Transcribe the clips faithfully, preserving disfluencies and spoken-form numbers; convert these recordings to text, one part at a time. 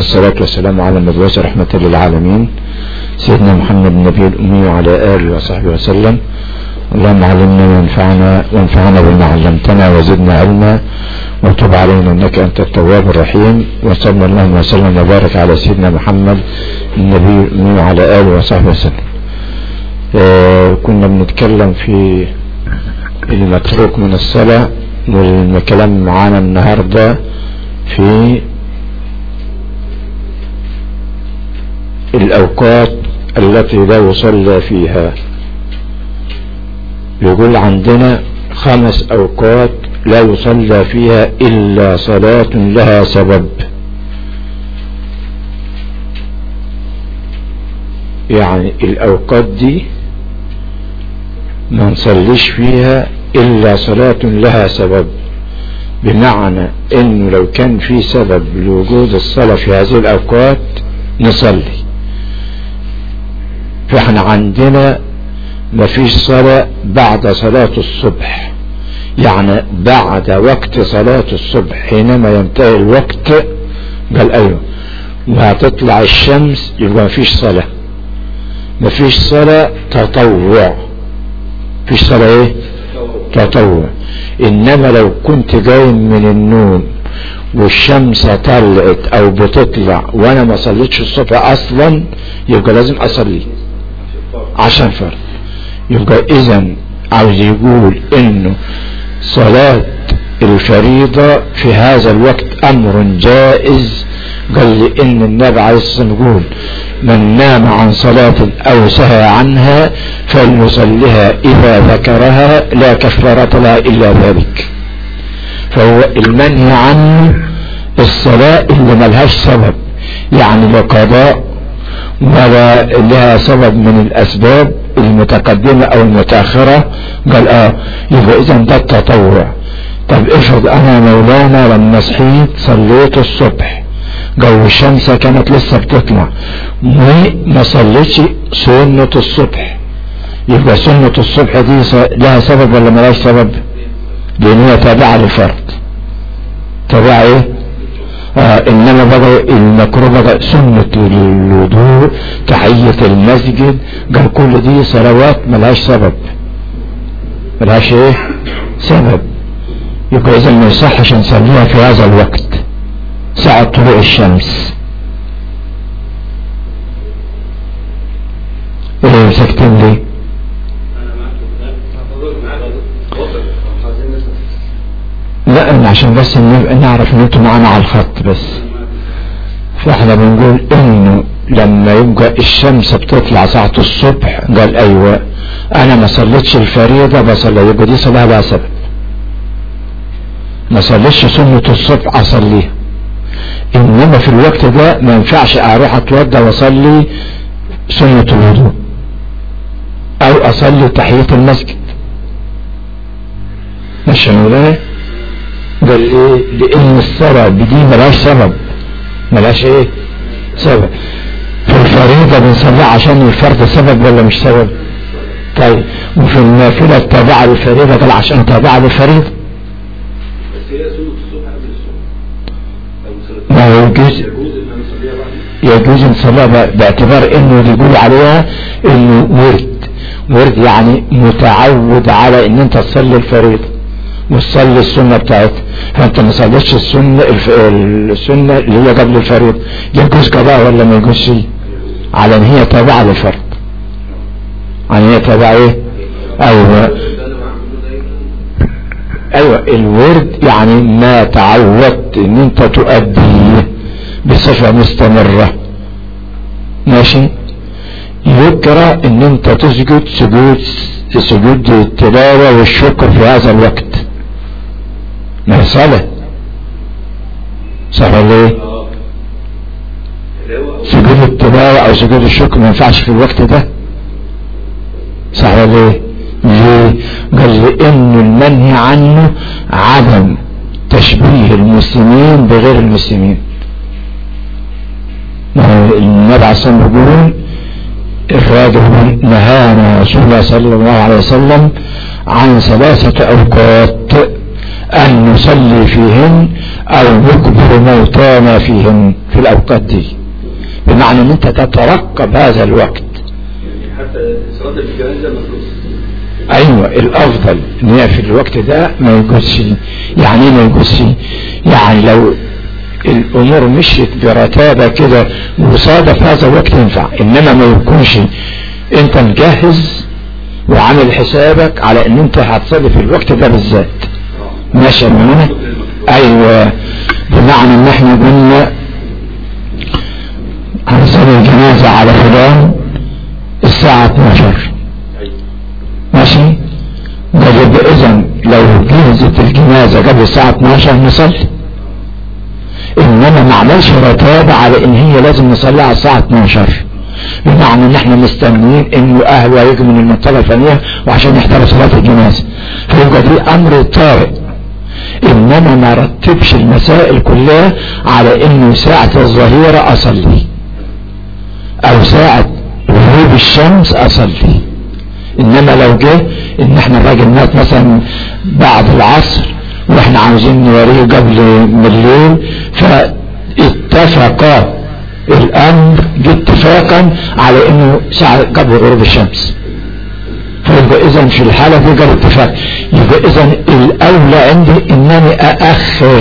والصلاة والسلام على المبعوث رحمة للعالمين سيدنا محمد النبي الأمي وعلى آله وصحبه وسلم. اللهم علمنا وانفعنا وانفعنا بما علمتنا وزدنا علما وتب علينا إنك أنت التواب الرحيم. وصلى الله وسلم وبارك على سيدنا محمد النبي الأمي وعلى آله وصحبه وسلم. آه كنا بنتكلم في المتروك من الصلاة، والكلام معانا النهاردة في الأوقات التي لا يصلى فيها. يقول عندنا خمس أوقات لا يصلى فيها إلا صلاة لها سبب. يعني الأوقات دي ما نصليش فيها إلا صلاة لها سبب، بمعنى إنه لو كان في سبب لوجود الصلاة في هذه الأوقات نصلي. فإحنا عندنا ما فيش صلاة بعد صلاة الصبح، يعني بعد وقت صلاة الصبح حينما ينتهي الوقت قال أيوه وهتطلع الشمس يبقى ما فيش صلاة. ما فيش صلاة تطوع، فيش صلاة ايه تطوع. انما لو كنت جاي من النوم والشمس طلعت او بتطلع وانا ما صليتش الصبح اصلا يبقى لازم اصلي عشان فرض. يبقى اذا عاوز يقول انه صلاة الفريضة في هذا الوقت امر جائز. قال لي ان النبي عليه الصلاة والسلام يقول من نام عن صلاة او سهى عنها فليصليها اذا ذكرها لا كفارة لها الا ذلك. فهو المنهي عنه الصلاة اللي ملهاش سبب، يعني لا قضاء ولا لها سبب من الاسباب المتقدمة او المتاخرة. قال اه يبقى اذا ده التطوع. طب افرض انا مولانا لما صحيت صليت الصبح جو الشمس كانت لسه بتطلع وما صليتش سنة الصبح، يبقى سنة الصبح دي لها سبب ولا ملاش سبب؟ لان هي تابعة للفرض. تابعة ايه؟ آه انما بقى المكروه بقى سنة الوضوء تحية المسجد قال كل دي صلوات ملهاش سبب، ملهاش ايه سبب. يبقى اذا ما يصحش نصليها في هذا الوقت ساعة طلوع الشمس. ايه ساكتين ليه؟ لا عشان بس نعرف ان انتوا معانا على الخط بس. فاحنا بنقول انه لما يبقى الشمس بتطلع ساعة الصبح قال ايوه انا ما صليتش الفريضة بصلي، يبقى دي صلاة لها سبب. ما صليتش سنة الصبح اصليها، انما في الوقت ده ما ينفعش اروح اتوضى واصلي سنة الوضوء او اصلي تحية المسجد. مش هنقول قال ايه؟ لان الصلاة بدي ملاش سبب، ملاش ايه سبب. في الفريضة بنصلي عشان الفرض سبب ولا مش سبب؟ طيب وفي النافلة التابعة للفريضة قال عشان تابعة للفريضة. ما يجوز يجوز نصليها باعتبار انه اللي يقول عليها انه ورد. ورد يعني متعود على ان انت تصلي الفريضة وتصلي السنة بتاعتها، فانت ما صليتش السنة السنة اللي هي قبل الفريضة يجوز قضاء ولا ما يجوزش؟ على ان هي تابعة للفرض، على ان هي تابعة ايه؟ ايوه ايوه الورد يعني ما تعودت ان انت تؤديه بصفة مستمرة. ماشي. يكره ان انت تسجد سجود سجود التلاوة والشكر في هذا الوقت، ما هي صلاة صح ولا ايه؟ سجود التلاوة او سجود الشكر ما ينفعش في الوقت ده صح ولا ايه؟ ليه؟ قال لأن المنهي عنه عدم تشبيه المسلمين بغير المسلمين. النبي عليه الصلاة والسلام يقول الراجل نهانا رسول الله صلى الله عليه وسلم عن ثلاثة أوقات أن نصلي فيهن أو نكبر موتانا فيهن في الاوقات دي، بمعنى ان انت تترقب هذا الوقت. يعني حتى صلاة الجنازة مفروض. ايوه الافضل ان هي في الوقت ده ما يجوزش. يعني ايه ما يجوزش؟ يعني لو الامور مشيت برتابة كده وصادف هذا الوقت ينفع، انما ما يكونش انت مجهز وعامل حسابك على ان انت هتصلي في الوقت ده بالذات. ماشي معانا؟ ايوه، بمعنى ان احنا قلنا هنصلي الجنازة على فلان الساعة اتناشر، ماشي؟ قال اذا لو جهزت الجنازة قبل الساعة اتناشر نصلي، انما ما عملش رتابة على ان هي لازم نصلي على الساعة اتناشر، بمعنى ان احنا مستنيين انه اهله هيجوا من المنطقة الفلانية وعشان يحضروا صلاة الجنازة، فيبقى دي امر طارئ. انما ما رتبش المسائل كلها على انه ساعة الظهيرة اصلي او ساعة غروب الشمس اصلي. انما لو جه ان احنا الراجل مات مثلا بعد العصر واحنا عاوزين نوريه قبل بالليل، فاتفق الامر اتفاقا على انه ساعة قبل غروب الشمس، فيبقى اذا في الحالة دي قال اتفاق، يبقى اذا الاولى عندي انني ااخر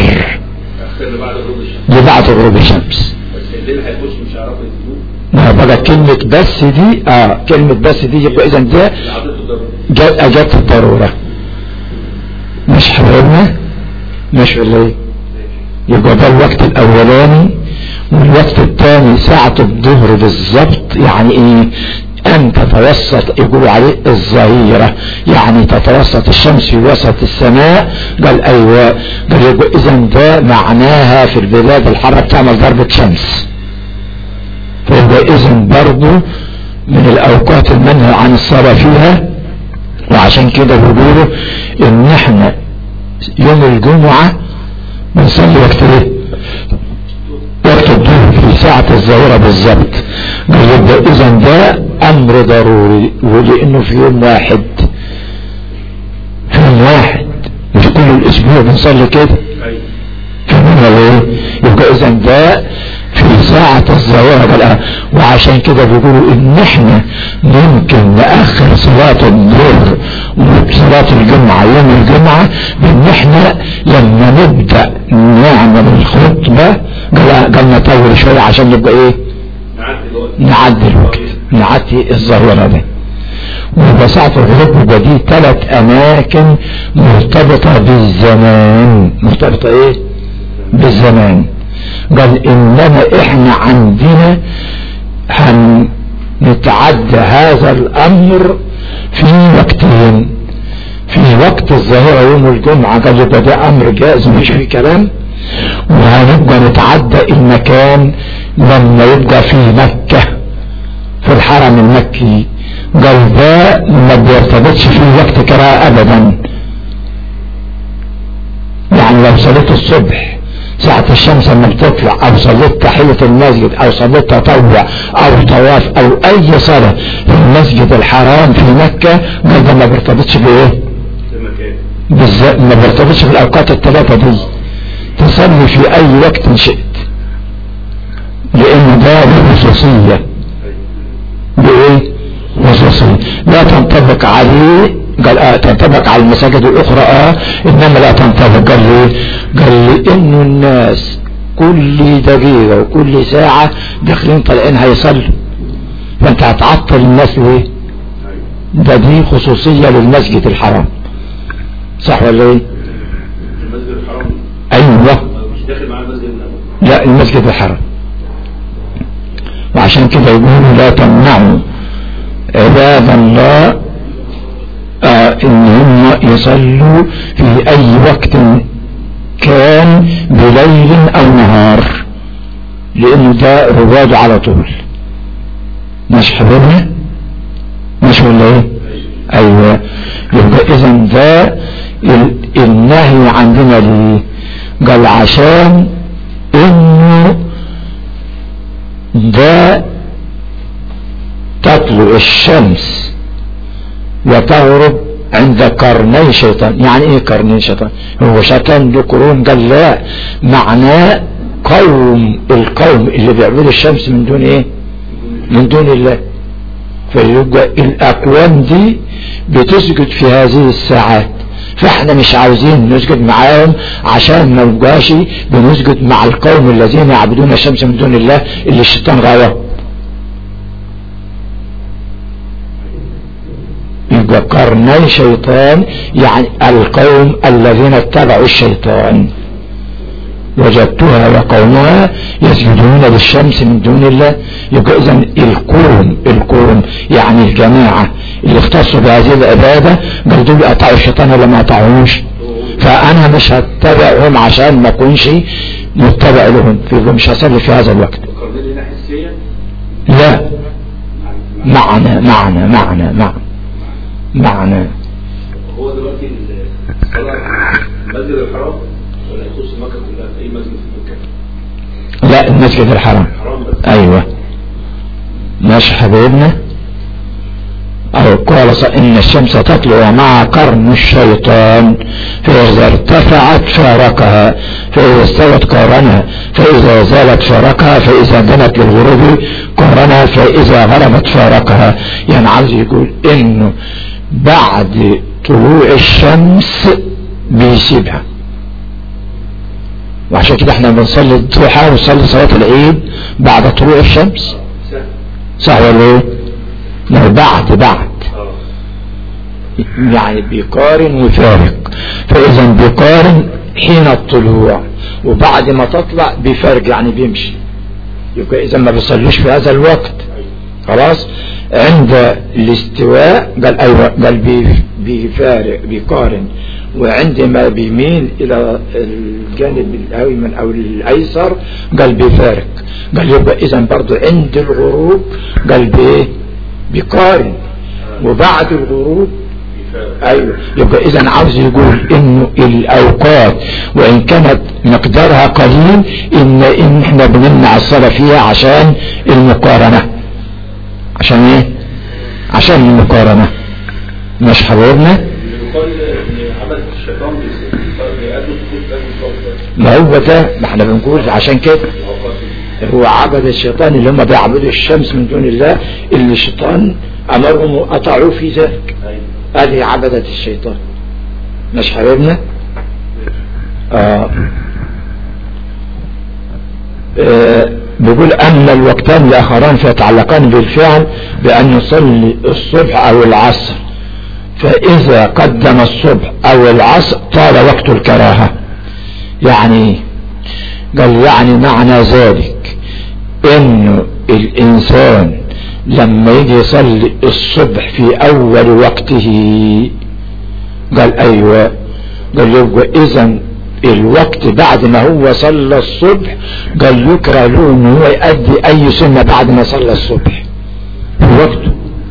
لبعد غروب الشمس. بس الليل هيخش مش هيعرفوا يدوه. ما بقى كلمة بس دي اه كلمة بس دي يبقى اذا ده اجت الضرورة. مش حبيبنا؟ مش ولا ايه؟ يبقى ده الوقت الاولاني، والوقت الثاني ساعة الظهر بالضبط. يعني ايه؟ ان تتوسط يقولوا عليه الظهيرة، يعني تتوسط الشمس في وسط السماء. قال ايوه، قال يبقى اذا ده معناها في البلاد الحارة بتعمل ضربة شمس، فيبقى اذا برضو من الاوقات المنهي عن الصلاة فيها. وعشان كده بيقولوا ان احنا يوم الجمعة بنصلي وقت ايه؟ وقت الظهر في ساعة الظهيرة بالضبط. قال يبقى اذا ده امر ضروري، ولانه في يوم واحد في يوم واحد مش كل الاسبوع بنصلي كده، فهمنا ايه؟ يبقى اذا ده في ساعة الظهيرة. قال وعشان كده بيقولوا ان احنا ممكن نأخر صلاة الظهر وصلاة الجمعة يوم الجمعة بان احنا لما نبدأ نعمل الخطبة قال قال نطول شوية عشان نبقى ايه؟ نعدي الوقت، نعدي الظهيرة ده. ويبقى ساعة الغروب يبقى دي ثلاث اماكن مرتبطة بالزمان. مرتبطة ايه؟ بالزمان. قال انما احنا عندنا هنتعدى هذا الامر في وقتين، في وقت الظهيرة يوم الجمعة قال يبقى ده امر جائز مش في كلام، وهنبقى نتعدى المكان لما يبقى في مكة في الحرم المكي. قال ده ما بيرتبطش فيه وقت قراءة ابدا. يعني لو صليت الصبح ساعة الشمس لما بتطلع او صليت تحية المسجد او صليت تطوع او طواف او اي صلاة في المسجد الحرام في مكة، قال ده ما بيرتبطش بايه؟ بالذات ما بيرتبطش بالاوقات الثلاثة دي، تصلي في اي وقت شئت، لان ده خصوصية. بايه؟ خصوصية لا تنطبق عليه. قال اه تنطبق على المساجد الاخرى اه انما لا تنطبق. قال لي قال لي انه الناس كل دقيقة وكل ساعة داخلين طالعين هيصلوا، فانت هتعطل الناس ليه؟ ده دي خصوصية للمسجد الحرام، صح ولا ايه؟ المسجد الحرام ايوه مش داخل مع المسجد النبوي. لا المسجد الحرام. وعشان كده يقولوا لا تمنعوا عباد الله آه ان هم يصلوا في اي وقت كان بليل او نهار، لانه ده رواج على طول. مش حبيبنا؟ مش ولا ايه؟ ايوه. يبقى اذا ده النهي عندنا ليه؟ قال عشان انه ده تطلع الشمس وتغرب عند قرني شيطان. يعني ايه قرني شيطان؟ هو شيطان له قرون؟ قال لا، معناه قوم القوم اللي بيعبدوا الشمس من دون ايه من دون الله. فيبقى الاقوام دي بتسجد في هذه الساعات، فاحنا مش عاوزين نسجد معاهم عشان ما نبقاش بنسجد مع القوم الذين يعبدون الشمس من دون الله اللي الشيطان غواهم. يبقى قرني شيطان يعني القوم الذين اتبعوا الشيطان. وجدتها وقومها يسجدون للشمس من دون الله. يبقى اذا القوم القوم يعني الجماعة اللي اختصوا بهذه العبادة قال دول اطاعوا الشيطان ولا ما اطاعوش، فانا مش هتبعهم عشان ما اكونش متبع لهم، مش هصلي في هذا الوقت. لا معنى معنى معنى معنى معنى هو دلوقتي الصلاة المسجد الحرام ولا يخص مكة كلها في اي مسجد في مكة؟ لا المسجد الحرام. ايوه ماشي حبيبنا. او قال ان الشمس تطلع مع قرن الشيطان فاذا ارتفعت فارقها فاذا استوت قارنها فاذا زالت فارقها فاذا دنت للغروب قارنها فاذا غربت فارقها. يعني عاوز يقول انه بعد طلوع الشمس بيسيبها، وعشان كده احنا بنصلي الضحى ونصلي صلاة العيد بعد طلوع الشمس، صح ولا ايه؟ لا بعد بعد يعني بيقارن ويفارق. فاذا بيقارن حين الطلوع وبعد ما تطلع بيفارق يعني بيمشي. يبقى اذا ما بيصلوش في هذا الوقت خلاص. عند الاستواء قال ايوه قال بيفارق بيقارن، وعندما بيميل الى الجانب الايمن او الايسر قال بيفارق. قال يبقى اذا برضو عند الغروب قال بايه بيقارن، وبعد الغروب ايوه. يبقى اذا عاوز يقول انه الاوقات وان كانت مقدارها قليل ان ان احنا بنمنع الصلاة فيها عشان المقارنة. عشان ايه؟ عشان المقارنة. مش حبيبنا؟ ما هو ده ما احنا بنقول عشان كده هو عبد الشيطان اللي هم بيعبدوا الشمس من دون الله اللي الشيطان امرهم واطاعوا في ذلك. هذه عبدة الشيطان. مش حبيبنا؟ آه. آه. بيقول أما الوقتان الآخران فيتعلقان بالفعل بأن نصلي الصبح أو العصر، فإذا قدم الصبح أو العصر طال وقت الكراهة. يعني قال يعني معنى ذلك إنه الإنسان لما يجي يصلي الصبح في أول وقته قال أيوة قال يبقى إذن الوقت بعد ما هو صلى الصبح قال يكره له انه هو يؤدي اي سنة بعد ما صلى الصبح في وقته.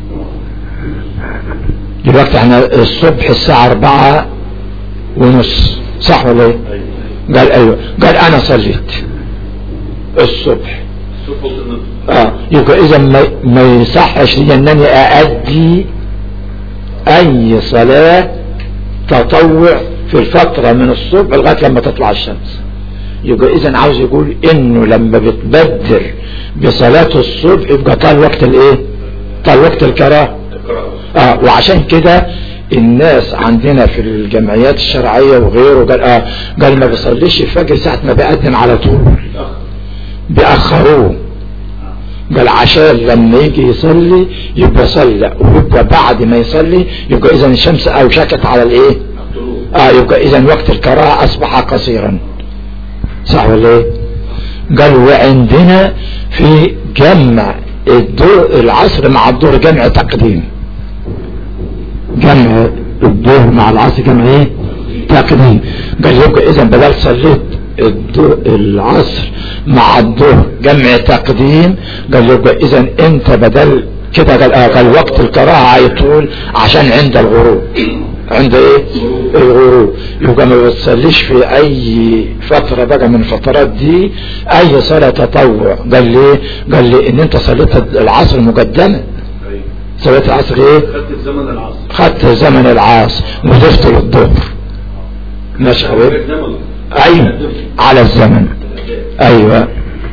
دلوقتي احنا الصبح الساعة اربعة ونص صح ولا ايه؟ قال ايوه قال انا صليت الصبح اه يبقى اذا ما, ما يصحش لي انني اؤدي اي صلاة تطوع في الفترة من الصبح لغاية لما تطلع الشمس. يبقى اذا عاوز يقول انه لما بتبدر بصلاة الصبح يبقى طال وقت الايه طال وقت الكراهة. اه وعشان كده الناس عندنا في الجمعيات الشرعية وغيره قال اه قال ما بيصليش الفجر ساعة ما بيأذن على طول بيأخروه. قال عشان لما يجي يصلي يبقى صلى، ويبقى بعد ما يصلي يبقى اذا الشمس اوشكت على الايه اه يبقى اذا وقت الكراهة اصبح قصيرا. صح ولا ايه؟ قال وعندنا في جمع الظهر العصر مع الظهر جمع تقديم. جمع الظهر مع العصر جمع ايه تقديم. قال يبقى اذا بدل صليت العصر مع الظهر جمع تقديم قال يبقى اذا انت بدل كده قال اه قال وقت الكراهة هيطول عشان عند الغروب عند ايه الغروب. يبقى ما بتصليش في اي فترة بقى من الفترات دي اي صلاة تطوع. قال ليه قال لي ان انت صليت العصر مقدمة. صليت العصر ايه خدت زمن العصر خدت زمن العصر وضفت للظهر. ماشي حبيبي ايوه على الزمن ايوه.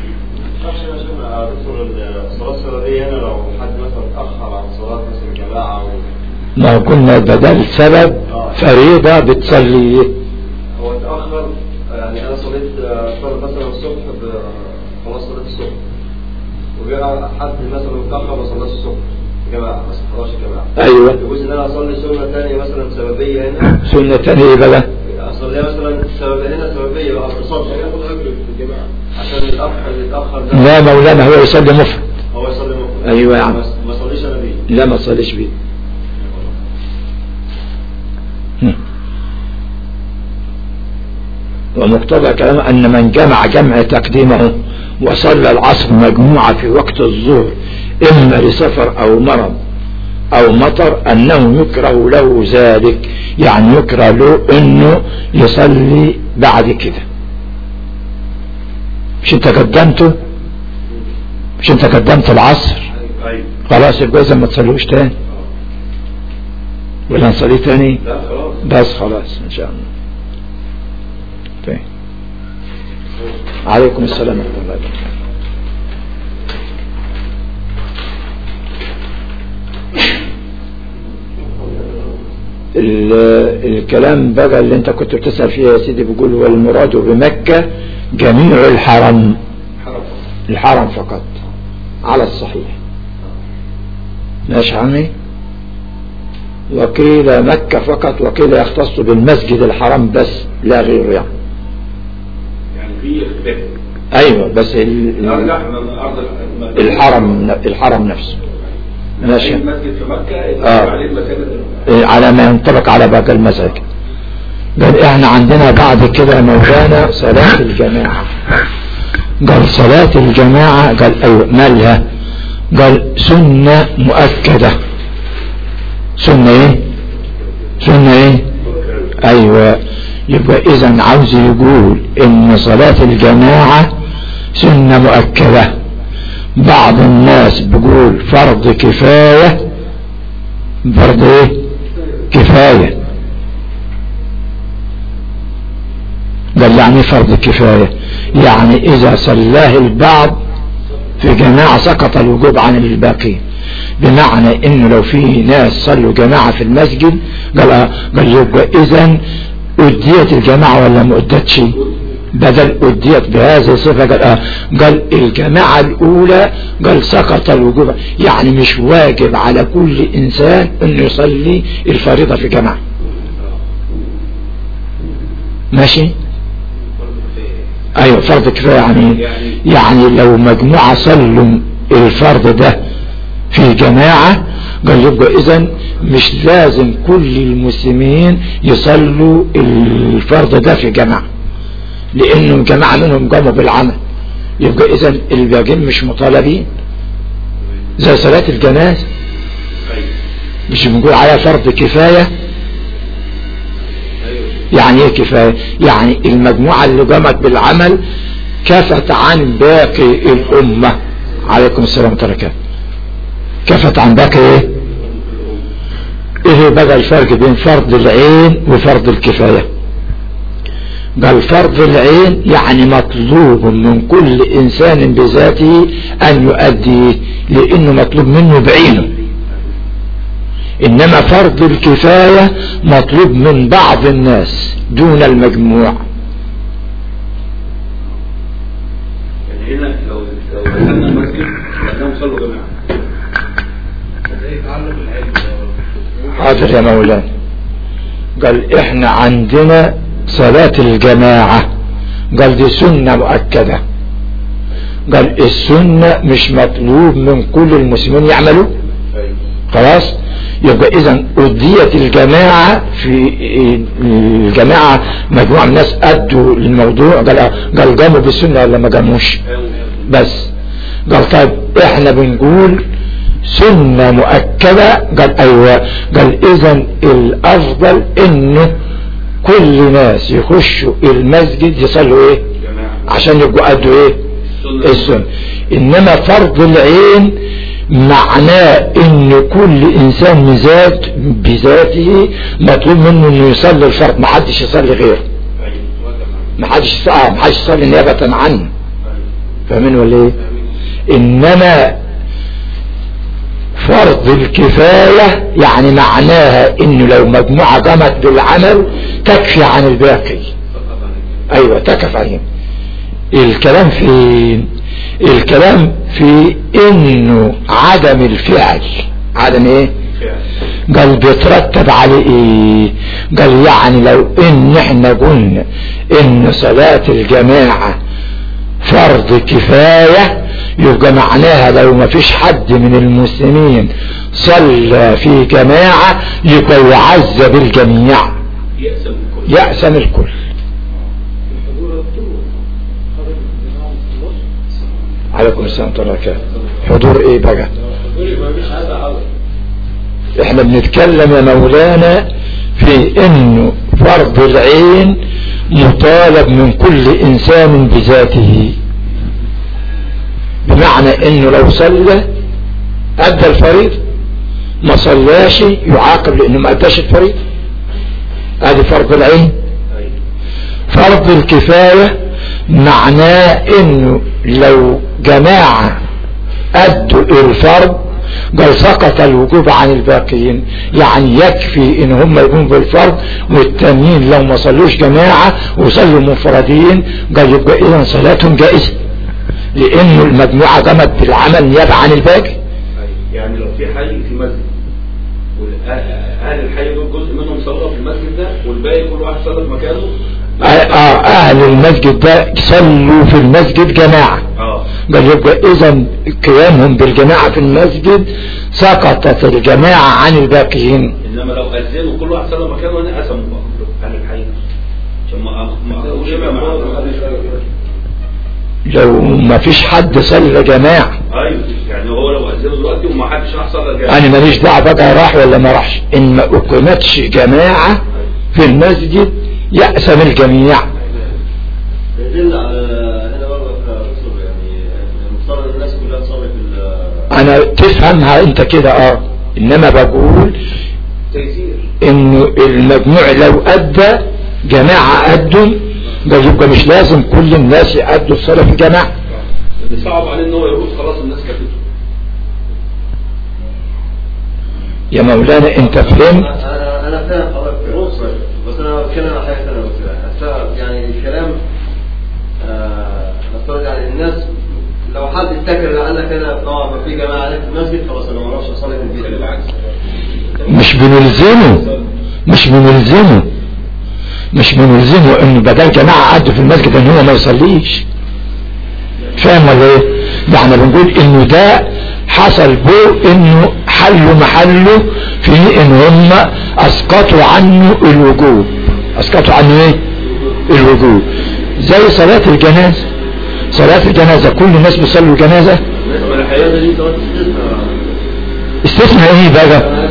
الصلاة السببية هنا لو حد مثلا اتأخر عن صلاة مثلا جماعة ما كنا بدل سبب فريضة بتصلي. هو اتأخر يعني أنا صليت فرض مثلا الصبح خلاص صليت الصبح وجاء حد مثلا متأخر ما صلاش الصبح جماعة بس خلاص جماعة. أيوة. يجوز إن أنا أصلي سنة ثانية مثلا سببية هنا. سنة ثانية إيه بقى؟ أصليها مثلا سببية هنا سببية بقى اتصال ياخد أجر في الجماعة عشان الأخ اللي اتأخر ده. لا مولانا هو يصلي مفرد. هو يصلي مفرد. أيوة يا عم. ما صليش أنا بيه. لا ما صليش بيه. ومقتضى كلامه أن من جمع جمع تقديمه وصلى العصر مجموعة في وقت الظهر إما لسفر أو مرض أو مطر أنه يكره له ذلك، يعني يكره له أنه يصلي بعد كده. مش أنت قدمته؟ مش أنت قدمت العصر؟ خلاص يبقى إذا ما تصليوش تاني ولا نصلي تاني؟ لا خلاص بس خلاص إن شاء الله. طيب. عليكم السلام ورحمة الله وبركاته. الكلام بقى اللي انت كنت بتسأل فيه يا سيدي بيقول والمراد بمكة جميع الحرم، الحرم فقط على الصحيح. ماشي عمي. وقيل مكة فقط وقيل يختص بالمسجد الحرام بس لا غيره يعني. يعني في اختلاف. ايوه بس الحرم الحرم نفسه. ماشي. المسجد في مكة آه. عليه المساجد على ما ينطبق على باقي المساجد. قال احنا عندنا بعد كده مولانا صلاة الجماعة. قال صلاة الجماعة قال ايوه مالها؟ قال سنة مؤكدة. سنة ايه؟ سنة ايه؟ ايوه. يبقى اذا عاوز يقول ان صلاة الجماعة سنة مؤكدة. بعض الناس بيقول فرض كفاية. فرض ايه؟ كفاية. قال يعني فرض كفاية يعني اذا صلاه البعض في جماعة سقط الوجوب عن الباقين، بمعنى انه لو في ناس صلوا جماعة في المسجد قال قال يبقى اذا اديت الجماعة ولا ما ادتش؟ بدل اديت بهذه الصفة. قال اه قال الجماعة الاولى قال سقط الوجوب، يعني مش واجب على كل انسان انه يصلي الفريضة في جماعة. ماشي. ايوه فرض كفاية يعني يعني لو مجموعة صلوا الفرض ده في جماعة قال يبقى اذا مش لازم كل المسلمين يصلوا الفرض ده في جماعة، لانه جماعة منهم قاموا بالعمل. يبقى اذا الباقين مش مطالبين زي صلاة الجنازة. مش بنقول عليها فرض كفاية؟ يعني ايه كفاية؟ يعني المجموعة اللي قامت بالعمل كفت عن باقي الامة. عليكم السلام ورحمة الله وبركاته. كفت عن باقي ايه؟ ايه بقى الفرق بين فرض العين وفرض الكفاية؟ قال فرض العين يعني مطلوب من كل انسان بذاته ان يؤدي لانه مطلوب منه بعينه، انما فرض الكفاية مطلوب من بعض الناس دون المجموع. يعني هنا لو لو دخلنا المسجد لانهم صلوا جماعة يتعلم العلم. حاضر يا مولانا. قال احنا عندنا صلاة الجماعة قال دي سنة مؤكدة. قال السنة مش مطلوب من كل المسلمين يعملوا. خلاص يبقى اذا اديت الجماعة في الجماعة مجموعة من الناس ادوا الموضوع. قال قال قاموا بالسنة ولا ما قاموش؟ بس قال طيب احنا بنقول سنة مؤكدة. قال ايوه. قال اذا الافضل انه كل ناس يخشوا المسجد يصلوا ايه عشان يبقوا ادوا ايه السنة. انما فرض العين معناه ان كل انسان مزاج بذاته مطلوب منه انه يصلي الفرض، ما حدش يصلي غيره. ما حدش اه ما حدش يصلي نيابة عنه، فاهمين ولا ايه؟ انما فرض الكفاية يعني معناها انه لو مجموعة قامت بالعمل تكفي عن الباقي. ايوه تكفي عنهم. الكلام في الكلام في انه عدم الفعل، عدم ايه؟ قال بيترتب عليه ايه؟ قال يعني لو ان احنا قلنا ان صلاة الجماعة فرض كفاية يبقى معناها لو ما فيش حد من المسلمين صلى في جماعة يبقى يعذب الجميع، يأسم الكل. عليكم السلام ورحمة الله وبركاته. حضور ايه بقى؟ احنا بنتكلم يا مولانا في انه فرض العين مطالب من كل انسان بذاته، بمعنى انه لو صلى ادى الفريض، ما صلاش يعاقب لانه ما اداش الفريض. هذه فرض العين. فرض الكفاية معناه انه لو جماعة ادوا الفرض قال سقط الوجوب عن الباقيين، يعني يكفي ان هم يقوموا بالفرض والتانيين لو ما صلوش جماعة وصلوا منفردين قال يبقى اذا صلاتهم جائزة لانه المجموعة قامت بالعمل نيابة عن الباقي. يعني لو في حي في مسجد واهل الحي دول جزء منهم صلوا في المسجد ده والباقي كل واحد صلى في مكانه، اه اهل المسجد ده صلوا في المسجد جماعة، اه قال يبقى اذا قيامهم بالجماعة في المسجد سقطت الجماعة عن الباقيين. انما لو اذنوا كل واحد صلى مكانه هنا قسموا بقى اهل الحي عشان ما ما لو ما فيش حد صلى جماعة. ايوه يعني هو لو اذنوا دلوقتي وما حدش راح صلى جماعة انا ماليش دعوه بقى راح ولا ما راحش، ان ما اقيمتش جماعة في المسجد يأسم الجميع. يدل على هنا برضه يعني مفترض الناس كلها تصلي في انا تفهمها انت كده اه، انما بقول تيسير انه المجموع لو ادى جماعة ادوا ده يبقى مش لازم كل الناس يأدوا الصلاة في جماعة. اللي صعب عليه ان هو يروح خلاص الناس كتبه. يا مولانا انت فهمت؟ انا انا فاهم حضرتك بس انا بتكلم على حاجه ثانيه بس يعني الكلام نفترض آه يعني الناس لو حد افتكر لعلك انا طبعا ما في جماعه عليك في المسجد خلاص انا ما اروحش اصلي في البيت بالعكس. مش بنلزمه مش بنلزمه مش بنلزمه ان بدل جماعه قعدوا في المسجد ان هو ما يصليش. فاهم ولا ايه؟ ده احنا بنقول انه ده حصل به انه حلوا محله في ان هم اسقطوا عنه الوجوب. اسقطوا عنه ايه؟ الوجوب. زي صلاة الجنازة. صلاة الجنازة كل الناس بيصلوا الجنازة. استثناء ايه بقى؟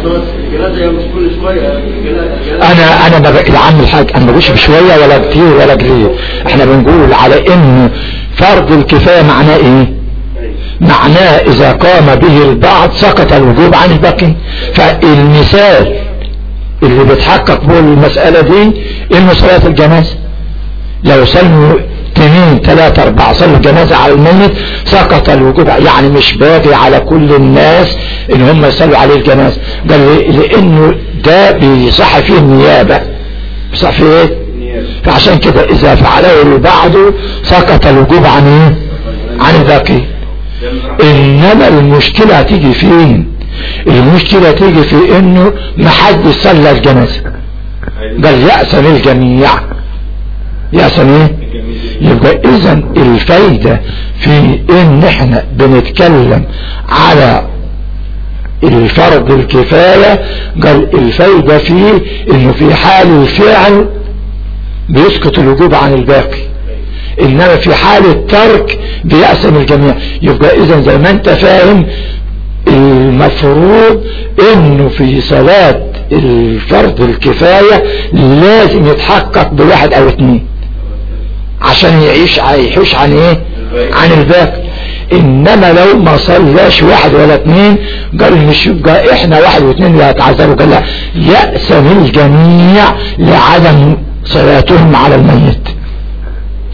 انا انا بقى عم الحاج انا ما بقولش بشوية ولا كتير ولا قليل، احنا بنقول على انه فرض الكفاية معناه ايه؟ معناه اذا قام به البعض سقط الوجوب عن الباقي. فالمثال اللي بتحقق به المسألة دي انه صلاة الجنازة لو صلوا اثنين ثلاثة اربعة صلوا الجنازة على الميت سقط الوجوب، يعني مش باقي على كل الناس ان هم يصلوا عليه الجنازة. قال لانه ده بيصح فيه النيابة، بيصح فيه ايه؟ فعشان كده اذا فعله البعض سقط الوجوب عن ايه؟ عن الباقي. انما المشكلة هتيجي فين؟ المشكلة تيجي في انه ما حد صلى الجنازة بل يأسم الجميع. يأسم ايه؟ يبقى اذا الفايدة في ان احنا بنتكلم على الفرض الكفاية، قال الفايدة فيه انه في حال الفعل بيسقط الوجوب عن الباقي، انما في حال الترك بيأسم الجميع. يبقى اذا زي ما انت فاهم المفروض انه في صلاة الفرض الكفاية لازم يتحقق بواحد او اثنين عشان يعيش يحوش عن ايه؟ عن الباقي. انما لو ما صلاش واحد ولا اثنين قال مش يبقى احنا واحد واثنين اللي هيتعذبوا، قال لا يأسم الجميع لعدم صلاتهم على الميت.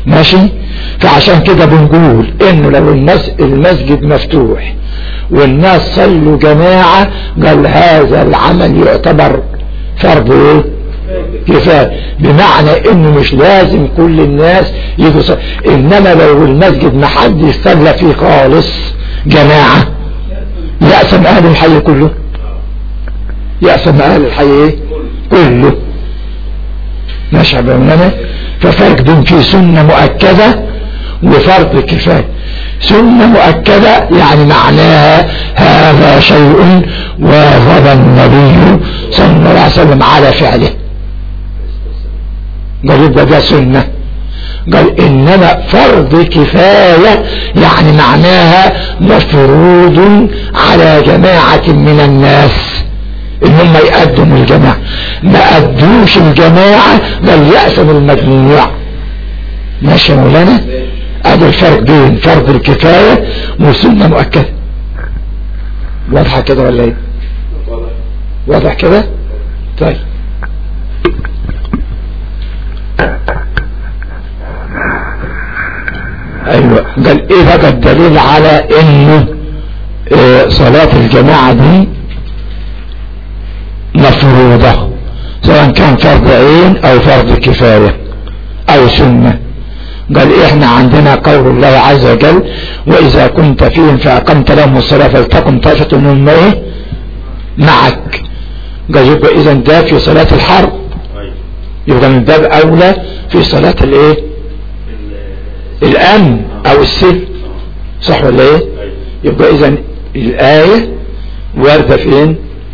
ماشي. فعشان كده بنقول انه لو المسجد مفتوح والناس صلوا جماعة قال هذا العمل يعتبر فرض ايه كفاية، بمعنى انه مش لازم كل الناس يجوا صل... انما لو المسجد ما حد يصلى فيه خالص جماعة يأسم اهل الحي كله، يأسم اهل الحي ايه كله. ماشي يا بنانا. ففرق بين في سنة مؤكدة وفرض كفاية. سنة مؤكدة يعني معناها هذا شيء واظب النبي صلى الله عليه وسلم على فعله، قال يبقى ده سنة. قال انما فرض كفاية يعني معناها مفروض على جماعة من الناس ان هم يقدموا الجماعة، ما قدوش الجماعة بل يأثم المجموع. ماشي يا مولانا. هذا الفرق بين فرض الكفاية وسنة مؤكدة. واضحة كده ولا ايه؟ واضح كده؟ طيب ايوه. قال ايه بقى الدليل على انه إيه صلاة الجماعة دي مفروضة سواء كان فرض عين او فرض كفاية او سنة؟ قال احنا عندنا قول الله عز وجل واذا كنت فيهم فاقمت لهم الصلاة فلتقم طائفة منهم ايه معك. قال يبقى اذا ده في صلاة الحرب، يبقى من باب اولى في صلاة الايه الامن او السلم، صح ولا ايه؟ يبقى اذا الاية واردة فين؟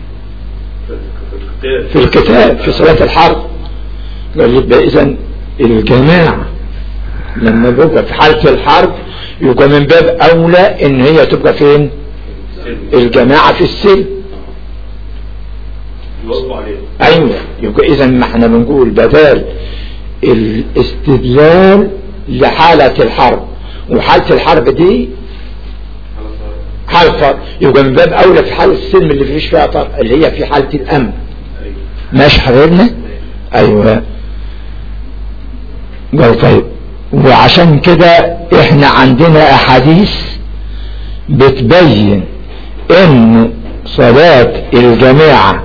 في الكتاب في صلاة الحرب. قال يبقى اذا الجماعة لما بيبقى في حالة الحرب يبقى من باب اولى ان هي تبقى فين؟ الجماعة في السلم. ايوه. يبقى اذا ما احنا بنقول بدال الاستدلال لحالة الحرب، وحالة الحرب دي حالة فرق، يبقى من باب اولى في حالة السلم اللي فيش فيها فرق اللي هي في حالة الامن. ماشي حبيبنا. ايوه. قال طيب وعشان كده احنا عندنا احاديث بتبين ان صلاة الجماعة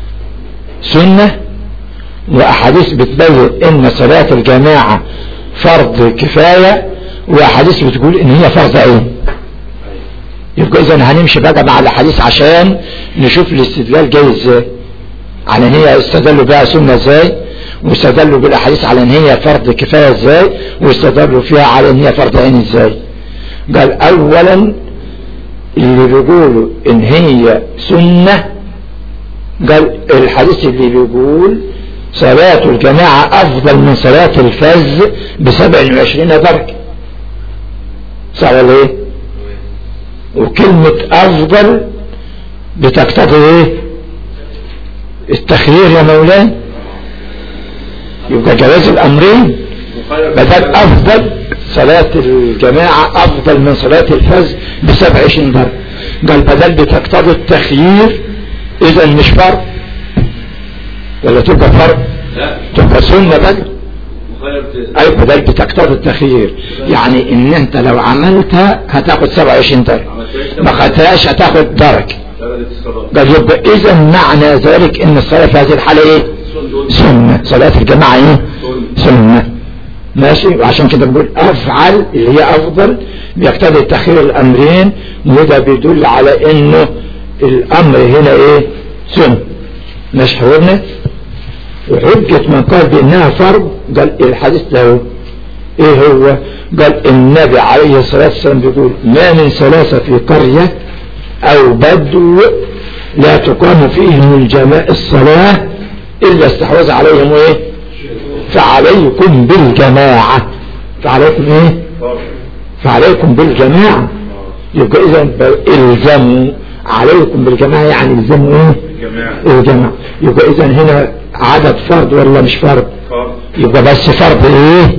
سنة، واحاديث بتبين ان صلاة الجماعة فرض كفاية، واحاديث بتقول ان هي فرض عين. يبقى اذا هنمشي بقى مع الاحاديث عشان نشوف الاستدلال جاي ازاي، على ان هي استدلوا بها سنة ازاي، واستدلوا بالاحاديث على ان هي فرض كفاية ازاي، واستدلوا فيها على ان هي فرض عين ازاي. قال اولا اللي بيقولوا ان هي سنة، قال الحديث اللي بيقول صلاة الجماعة افضل من صلاة الفز بسبع وعشرين درجة، صح ولا ايه؟ وكلمة افضل بتقتضي ايه؟ التخيير يا مولانا. يبقى جواز الامرين، بدل افضل صلاة الجماعة افضل من صلاة الفز بسبع وعشرين درجة، قال بدل بتقتضي التخيير، اذا مش فرق ولا تبقى فرق؟ لا تبقى سنة بدل. اي بدل بتقتضي التخيير، يعني ان انت لو عملتها هتاخد سبع وعشرين درجة، ما خدتهاش هتاخد درجة. قال يبقى اذا معنى ذلك ان الصلاة في هذه الحالة ايه؟ سنة. صلاة الجماعة ايه؟ سنة. ماشي. وعشان كده بقول افعل اللي هي افضل بيقتضي تخيير الامرين، وده بيدل على انه الامر هنا ايه؟ سنة. ماشي حبيبنا. وحجة من قال بانها فرض قال الحديث له ايه هو؟ قال النبي عليه الصلاة والسلام بيقول ما من ثلاثة في قرية او بدو لا تقام فيهم الجماعة الصلاة الا استحوذ عليهم ايه؟ فعليكم بالجماعة. فعليكم ايه؟ فعليكم بالجماعة. يبقى اذا الزموا عليكم بالجماعة يعني الزموا ايه؟ الجماعة. يبقى اذا هنا عدد فرض ولا مش فرض؟ يبقى بس فرض ايه؟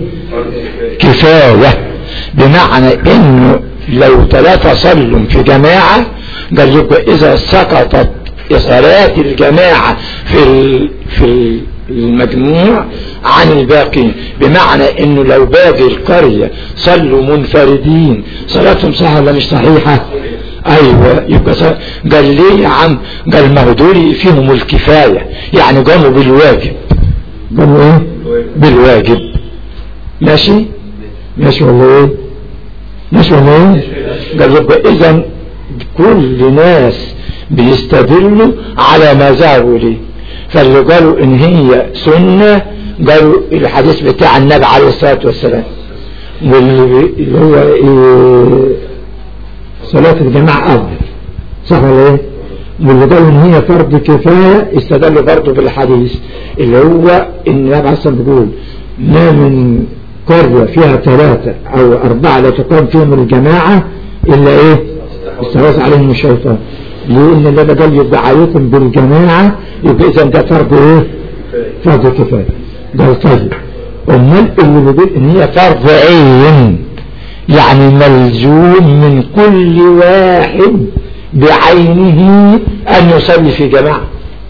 كفاية، بمعنى انه لو ثلاثة صلوا في جماعة قال يبقى اذا سقطت صلاة الجماعة في ال... في المجموع عن الباقين، بمعنى انه لو باقي القرية صلوا منفردين صلاتهم صحيحة ولا مش صحيحة؟ ايوه يبقى صح. قال ليه يا عم؟ قال ما هو دول فيهم الكفاية، يعني قاموا بالواجب. قاموا ايه؟ بالواجب. ماشي ماشي ولا ايه؟ ماشي ولا ايه؟ قال يبقى اذا كل ناس بيستدلوا على ما ذهبوا ليه. فاللي قالوا ان هي سنة قالوا الحديث بتاع النبي عليه الصلاة والسلام، واللي هو إيه صلاة الجماعة أفضل، صح ولا ايه؟ واللي قالوا ان هي فرض كفاية استدلوا برضه بالحديث اللي هو النبي عليه الصلاة والسلام بيقول ما من قرية فيها ثلاثة او اربعة لا تقام فيهم الجماعة الا ايه استغاث عليهم الشيطان. لان اللي قال يبقى عليكم بالجماعة يبقى اذا ده فرض ايه؟ فرض كفاية. قال طيب امال اللي بيقول ان هي فرض عين يعني ملزوم من كل واحد بعينه ان يصلي في جماعة،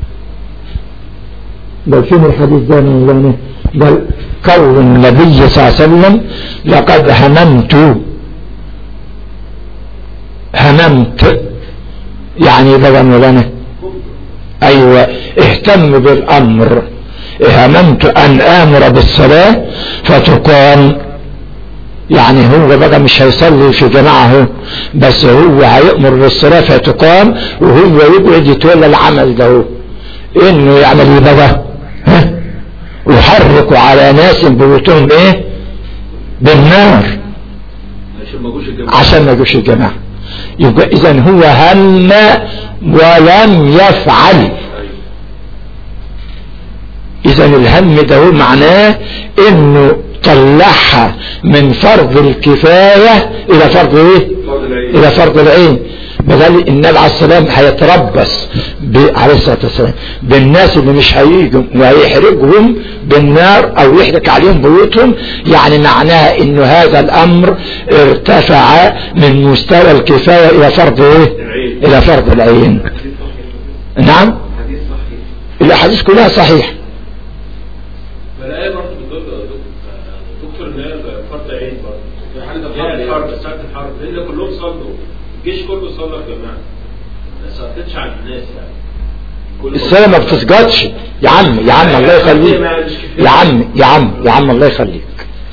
قال فين الحديث ده من مولانا؟ قال قول النبي صلى الله عليه وسلم لقد هممت هممت يعني بقى مولانا ايوه اهتم بالامر، هممت ان امر بالصلاة فتقام، يعني هو بقى مش هيصلي في جماعة هو بس هو هيأمر بالصلاة فتقام وهو يقعد يتولى العمل ده هو. انه يعمل بقى ها وحركوا على ناس بيوتهم ايه بالنار عشان ما يجوش الجماعة. يبقى اذا هو هم ولم يفعل. اذا الهم ده هو معناه انه طلعها من فرض الكفاية الى فرض ايه الى فرض العين. بدل النبي عليه السلام هيتربص عليه الصلاة والسلام بالناس اللي مش هيجوا وهيحرقهم بالنار او يحرق عليهم بيوتهم، يعني معناها انه هذا الامر ارتفع من مستوى الكفاية الى فرض ايه الى فرض العين. نعم الاحاديث كلها صحيح. فالآية برضه بتقول دكتور ان هي فرض عين برضه في حالة الحرب ساعة الحرب لان كلهم صلوا، الجيش كله صلى يا جماعة، ما سقطتش على الناس يعني. الصلاة ما بتسقطش يا عم يا عم الله يخليك يا عم يا عم يا عم الله يخليك.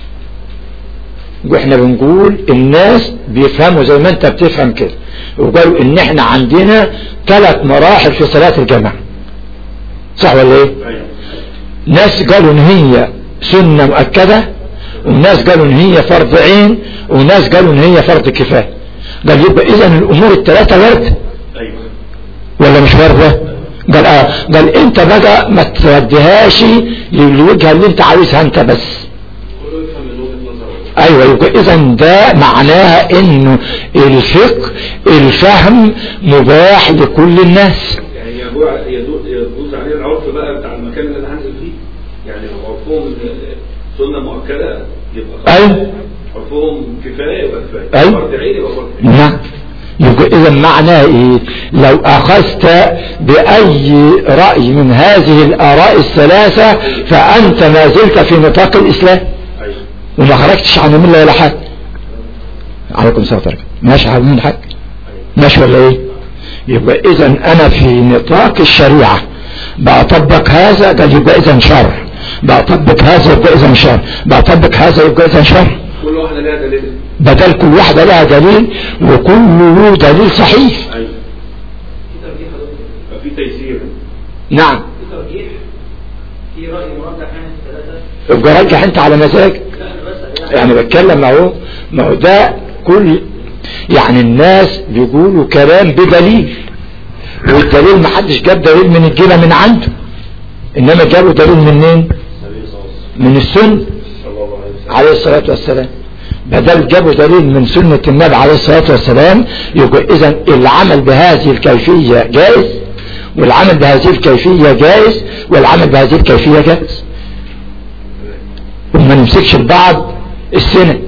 واحنا بنقول الناس بيفهموا زي ما انت بتفهم كده، وقالوا ان احنا عندنا ثلاث مراحل في صلاة الجماعة، صح ولا ايه؟ ناس قالوا ان هي سنة مؤكدة، وناس قالوا ان هي فرض عين، وناس قالوا ان هي فرض كفاية. قال يبقى اذا الامور الثلاثة وردة ولا مش وردة؟ قال اه قال انت بقى ما توديهاش للوجهة اللي انت عاوزها انت بس. ايوه يبقى اذا ده معناها انه الفقه الفهم مباح لكل الناس. يعني يجوز عليه العرف بقى بتاع المكان اللي انا هنزل فيه، يعني لو عرفهم سنة مؤكدة يبقى ايوه عرفهم كفاية يبقى كفاية، ايوه فرض عين يبقى فرض. نعم. يبقى اذا معناه ايه؟ لو اخذت باي رأي من هذه الاراء الثلاثة فانت ما زلت في نطاق الاسلام وما خرجتش عن المله ولا حاجه. عليكم السلام عليكم. ماشي يا حبيبي الحاج؟ ماشي ولا ايه؟ يبقى اذا انا في نطاق الشريعه بطبق هذا، قال يبقى اذا شرع، بطبق هذا يبقى اذا شرع، بطبق هذا يبقى اذا شرع. كل واحده لها دليل، بدل كل واحده لها دليل وكله دليل صحيح. ايوه في تيسير. نعم في ترجيح، في راي مرجح عن الثلاثه، يبقى رجح انت على مزاجك. يعني بتكلم معه ما هو ده كل يعني الناس بيقولوا كلام بدليل، والدليل ما حدش جاب دليل من الجيبه من عنده، انما جابوا دليل منين؟ من السنه عليه الصلاه والسلام. بدل جابوا دليل من سنه النبي عليه الصلاه والسلام يبقى اذا العمل بهذه الكيفيه جائز، والعمل بهذه الكيفيه جائز، والعمل بهذه الكيفيه جائز، وما نمسكش ببعض السنك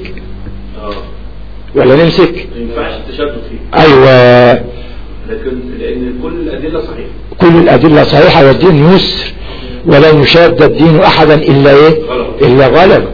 ولا نمسك ما ينفعش التشدد فيه. ايوه لكن لان كل الادله صحيحه، كل الادله صحيحه والدين يسر ولن يشاد الدين احدا الا ايه الا غلب.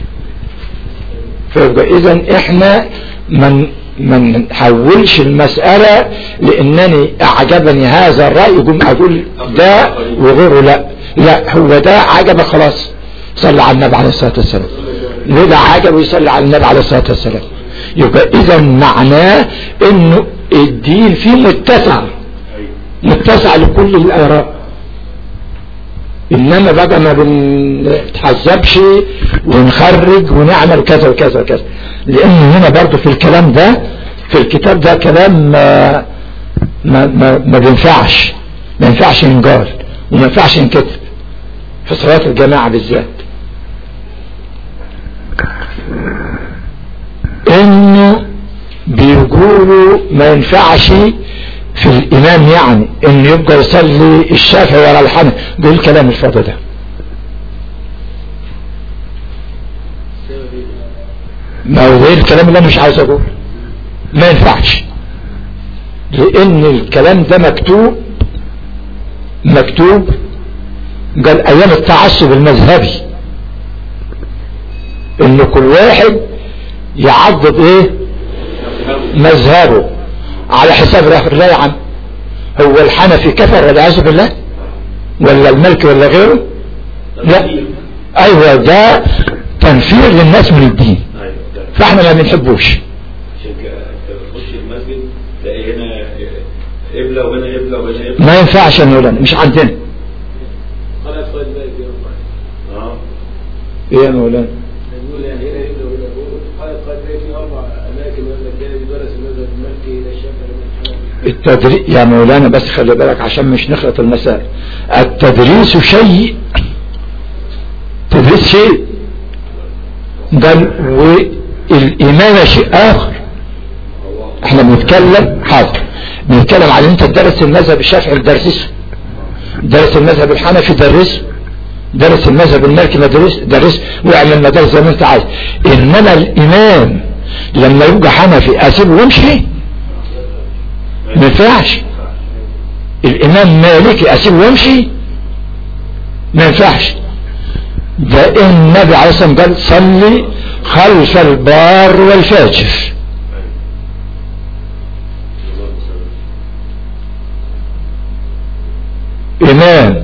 فيبقى اذا احنا من ما نحولش المسألة لانني اعجبني هذا الرأي يقوم اقول ده وغيره لا لا، هو ده عجبك خلاص صلى على النبي عليه الصلاة والسلام، وده عجب ويصلي على النبي عليه الصلاة والسلام. يبقى اذا معناه انه الدين فيه متسع متسع لكل الاراء، انما بقى ما بنتحزبش ونخرج ونعمل كذا وكذا وكذا، لان هنا برضو في الكلام ده في الكتاب ده كلام ما ما ما, ما بينفعش ما ينفعش ينقال وما ينفعش ينكتب في صلاة الجماعة بالذات. انه بيقولوا ما ينفعش في الامام يعني ان يبقى يصلي الشافعي ولا الحنفي، قول الكلام الفاضي ده. ما هو الكلام اللي انا مش عايز اقول ما ينفعش، لان الكلام ده مكتوب مكتوب قال ايام التعصب المذهبي ان كل واحد يعضد ايه مذهبه على حساب الله. يا عم هو الحنفي كفر والعياذ بالله ولا الملك ولا غيره؟ لا، ايوه ده تنفير للناس من الدين، فاحنا ما بنحبوش. عشان كده تخش المسجد تلاقي هنا قبله وهنا قبله وهنا قبله، ما ينفعش يا مولانا، مش عندنا. خلاص خلاص بقى اه ايه يا مولانا؟ نقول يعني هنا قبله وهنا قبله، قد في اربع اماكن ولا كده بيدرس المذهب المالكي الى الشافعي الحنفي. التدريس يا مولانا بس خلي بالك عشان مش نخلط المسائل. التدريس شيء تدريس شيء قال والإمامة شيء آخر. احنا بنتكلم حاضر بنتكلم على انت تدرس المذهب الشافعي درسه، درس المذهب الحنفي درسه، درس المذهب المالكي درس درس واعمل مدارس زي ما انت عايز. انما الامام لما يبقى حنفي اسيبه وامشي ما ينفعش. الامام مالكي اسيبه وامشي ما ينفعش. ده النبي عليه الصلاة والسلام قال صلي خلف البار والفاجر. امام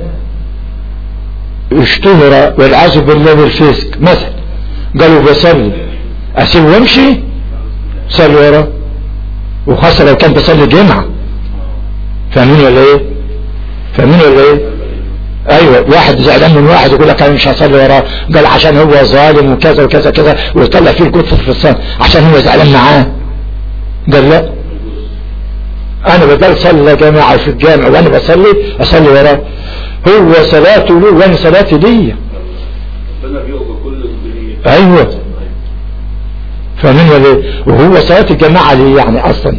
اشتهر والعياذ بالله بالفسق مثلا قالوا بيصلي اسيبه وامشي صلي وراه، وخاصة لو كان بيصلي جمعة. فاهمين ولا ايه؟ فاهمين ولا ايه؟ ايوه واحد زعلان من واحد يقول لك انا مش هصلي وراه، قال عشان هو ظالم وكذا وكذا كذا ويطلع فيه الكتف في الصلاة عشان هو زعلان معاه. قال لا انا بدل صلي جماعة في الجامع وانا بصلي اصلي وراه، هو صلاته له وانا صلاتي ليا. ايوه فاهمين ولا ايه؟ وهو صلاة الجماعة ليه يعني اصلا؟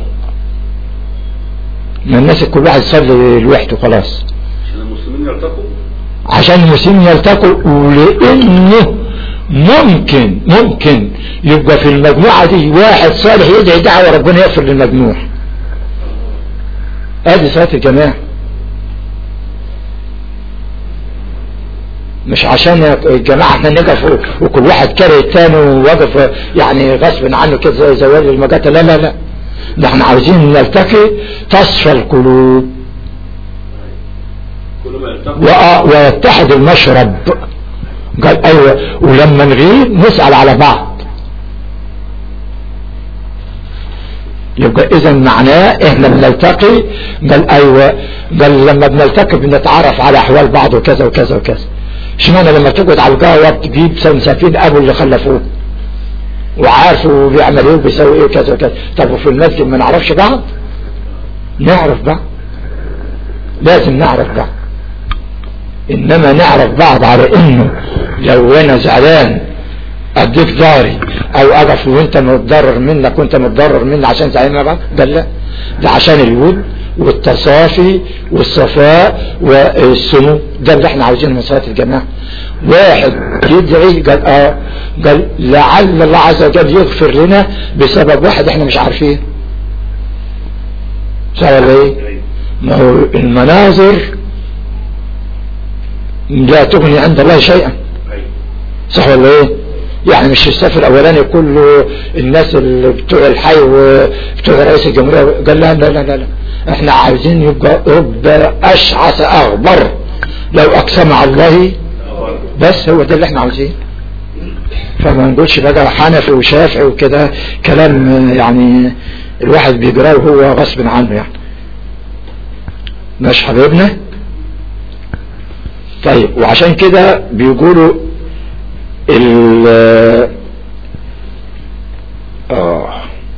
ما الناس كل واحد يصلي لوحده خلاص عشان المسلمين يلتقوا، عشان المسلمين يلتقوا، ولانه ممكن ممكن يبقى في المجموعة دي واحد صالح يدعي دعوة ربنا يغفر للمجموع. ادي صلاة الجماعة، مش عشان الجماعة احنا نقف وكل واحد كاره التاني ووقف يعني غصب عنه كده زي زوال المجاتة. لا لا لا، ده احنا عاوزين نلتقي تصفى القلوب ويتحد المشرب. قال ايوه ولما نغيب نسأل على بعض. يبقى اذا معناه احنا بنلتقي. قال ايوه قال لما بنلتقي بنتعرف على احوال بعض وكذا وكذا وكذا. اشمعنى لما تقعد على القهوه تجيب مسافين ابو اللي خلفوه وعارفوا بيعمل ايه وبيسوي ايه وكذا وكذا. طب وفي المسجد ما نعرفش بعض؟ نعرف بعض، لازم نعرف بعض. انما نعرف بعض على انه لو انا زعلان اديك ظهري او اقف وانت متضرر منك وانت متضرر مني عشان زعلان بعض. ده لا، ده عشان الود والتصافي والصفاء والسمو. ده اللي احنا عاوزينه من صلاة الجماعة. واحد يدعي قال اه قال لعل الله عز وجل يغفر لنا بسبب واحد احنا مش عارفين. صح ولا ايه؟ ما هو المناظر لا تغني عند الله شيئا. صح ولا ايه؟ يعني مش الصف الاولاني كله الناس اللي بتوع الحي وبتوع رئيس الجمهورية قال لا لا لا لا احنا عايزين يبقى رب اشعث اغبر لو اقسم على الله، بس هو ده اللي احنا عاوزين. فما نقولش بقى حنفي وشافعي وكده كلام يعني الواحد بيجراه وهو غصب عنه يعني. ماشي حبيبنا؟ طيب وعشان كده بيقولوا ال اه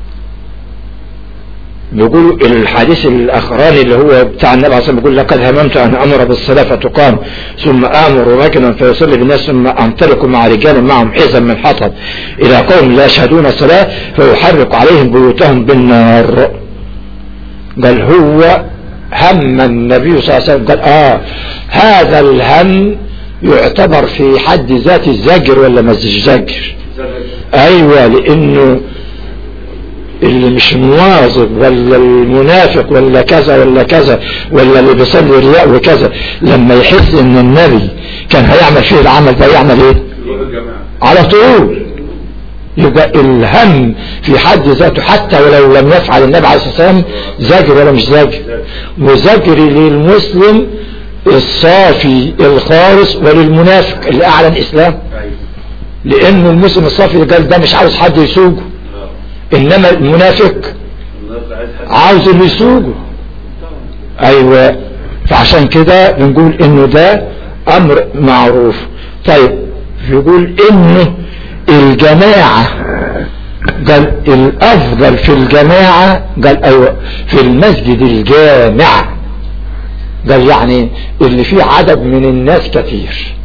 بيقولوا الحديث الاخراني اللي هو بتاع النبي عليه الصلاه والسلام بيقول لقد هممت ان امر بالصلاه فتقام ثم امر رجلا فيصلي بالناس ثم انطلق مع رجال معهم حزم من حطب الى قوم لا يشهدون الصلاه فيحرق عليهم بيوتهم بالنار. قال هو هم النبي صلى الله عليه وسلم. قال اه هذا الهم يعتبر في حد ذاته زجر ولا مش زجر؟ ايوه، لانه اللي مش مواظب ولا المنافق ولا كذا ولا كذا ولا اللي بيصلي رياء وكذا لما يحس ان النبي كان هيعمل فيه العمل ده يعمل ايه؟ على طول. يبقى الهم في حد ذاته حتى ولو لم يفعل النبي عليه الصلاة والسلام زاجر ولا مش زاجر؟ وزاجر للمسلم الصافي الخالص وللمنافق اللي اعلن اسلام، لانه المسلم الصافي قال ده مش عاوز حد يسوقه، انما المنافق عاوز اللي يسوقه. ايوه، فعشان كده بنقول انه ده امر معروف. طيب يقول انه الجماعة، قال الافضل في الجماعة، قال ايوه في المسجد الجامع، قال يعني اللي فيه عدد من الناس كتير،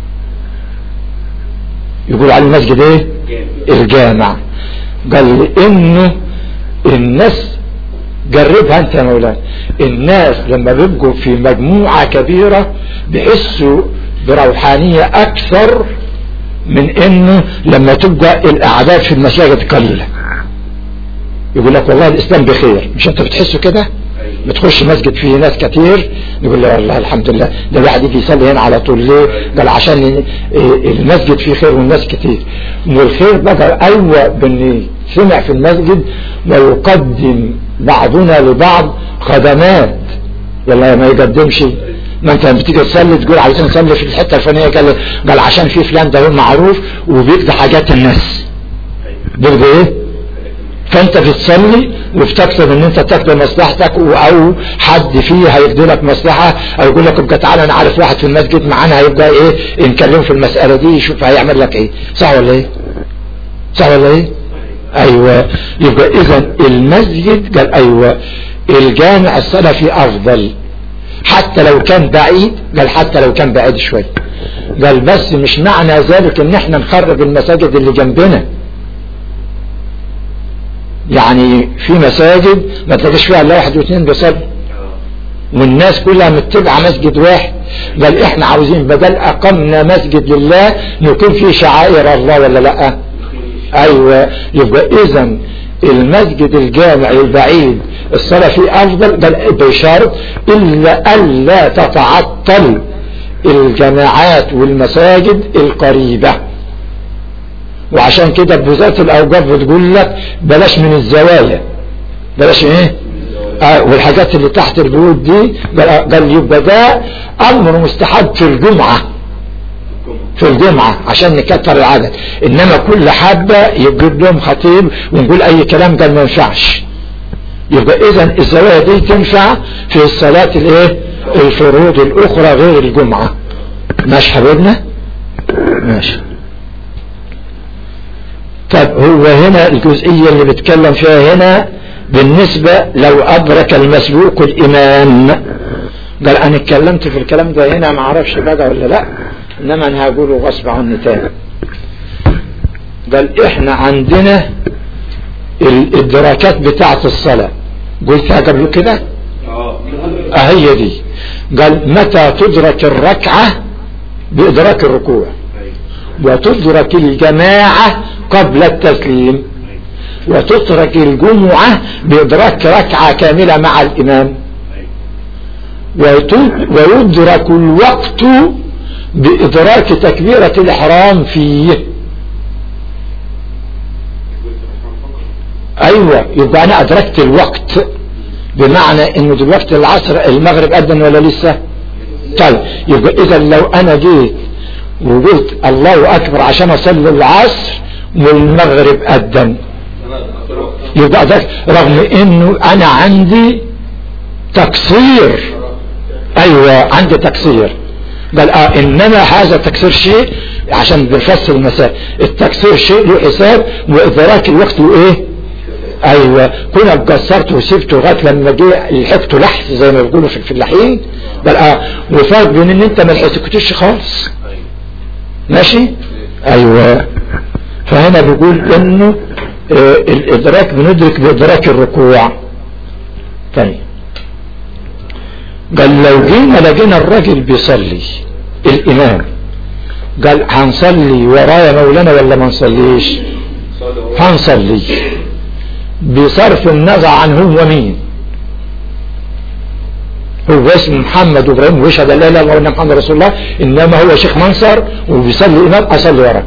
يقول على المسجد ايه؟ الجامع. قال لانه الناس جربها انت يا مولانا، الناس لما بيبقوا في مجموعة كبيرة بيحسوا بروحانية اكثر من انه لما تبقى الاعداد في المساجد قليلة. يقول لك والله الاسلام بخير، مش انت بتحسوا كده؟ بتخش مسجد فيه ناس كتير نقول له والله الحمد لله، ده الواحد يجي يصلي هنا على طول. ليه؟ قال عشان المسجد فيه خير والناس كتير. والخير بقى ايوه بان سمع في المسجد ويقدم بعضنا لبعض خدمات، ولا ما يقدمش؟ ما انت لما بتيجي تصلي تقول عايزين نصلي في الحته الفلانيه، قال قال عشان في فلان ده معروف وبيقضي حاجات الناس. بيقضي ايه؟ فانت بتصلي وبتكتب ان انت تقضي مصلحتك، او حد فيه هيقضي لك مصلحه، او يقول لك ابقى تعالى انا عارف واحد في المسجد معانا هيبقى ايه نكلمه في المساله دي يشوف هيعمل لك ايه. صح ولا ايه؟ صح ولا ايه؟ ايوه. يبقى اذا المسجد قال ايوه الجامع السلفي افضل حتى لو كان بعيد، قال حتى لو كان بعيد شويه، قال بس مش معنى ذلك ان احنا نخرب المساجد اللي جنبنا. يعني في مساجد ما تلاقيش فيها الا واحد واثنين بيصلي والناس كلها متبعه مسجد واحد. قال احنا عاوزين بدل اقمنا مسجد لله نقيم فيه شعائر الله، ولا لا؟ ايوه. يبقى اذا المسجد الجامع البعيد الصلاة فيه افضل، قال بشرط الا الا تتعطل الجماعات والمساجد القريبة. وعشان كده بوزارة الاوقاف بتقول لك بلاش من الزوايا، بلاش ايه آه والحاجات اللي تحت البيوت دي. قال يبقى ده امر مستحب في الجمعة، في الجمعة عشان نكتر العدد، انما كل حبة يجيب لهم خطيب ونقول اي كلام قال ما ينفعش. يبقى اذا الزوايا دي تنفع في الصلاة الايه الفروض الاخرى غير الجمعة. ماشي حبيبنا؟ ماشي. طب هو هنا الجزئية اللي بتكلم فيها هنا بالنسبة لو ادرك المسبوق الامام، قال انا اتكلمت في الكلام ده هنا ما اعرفش بقى ولا لا، انما انا هقوله غصب عني تاني. قال احنا عندنا الادراكات بتاعت الصلاة، قلتها قبل كده اهي دي. قال متى تدرك الركعة بادراك الركوع، وتدرك الجماعة قبل التسليم، وتترك الجمعة بادراك ركعة كاملة مع الامام، ويدرك الوقت بإدراك تكبيرة الإحرام فيه. أيوة، يبقى أنا أدركت الوقت، بمعنى إنه دلوقتي العصر المغرب أذن ولا لسه؟ طيب يبقى إذا لو أنا جيت وقلت الله أكبر عشان أصلي العصر والمغرب أذن، يبقى ده رغم إنه أنا عندي تقصير. أيوة عندي تقصير. بل آه إنما هذا تقصير شيء، عشان بنفسر المسائل، التقصير شيء له حساب وإدراك الوقت له إيه؟ أيوة، كنا قصرت وسبته لغاية لما جه لحقته لحظ زي ما بيقولوا في الفلاحين. بل آه وفرق بين إن أنت ما لحقتكش خالص. ماشي؟ أيوة. فهنا بيقول إنه آه الإدراك بندرك بإدراك الركوع. طيب قال لو جينا لقينا الراجل بيصلي الإمام، قال هنصلي ورايا مولانا ولا ما نصليش؟ هنصلي بصرف النظر عن هو مين. هو اسمه محمد وابراهيم ويشهد ان لا اله الا الله وان محمد رسول الله، انما هو شيخ منصر وبيصلي الامام، اصلي وراه.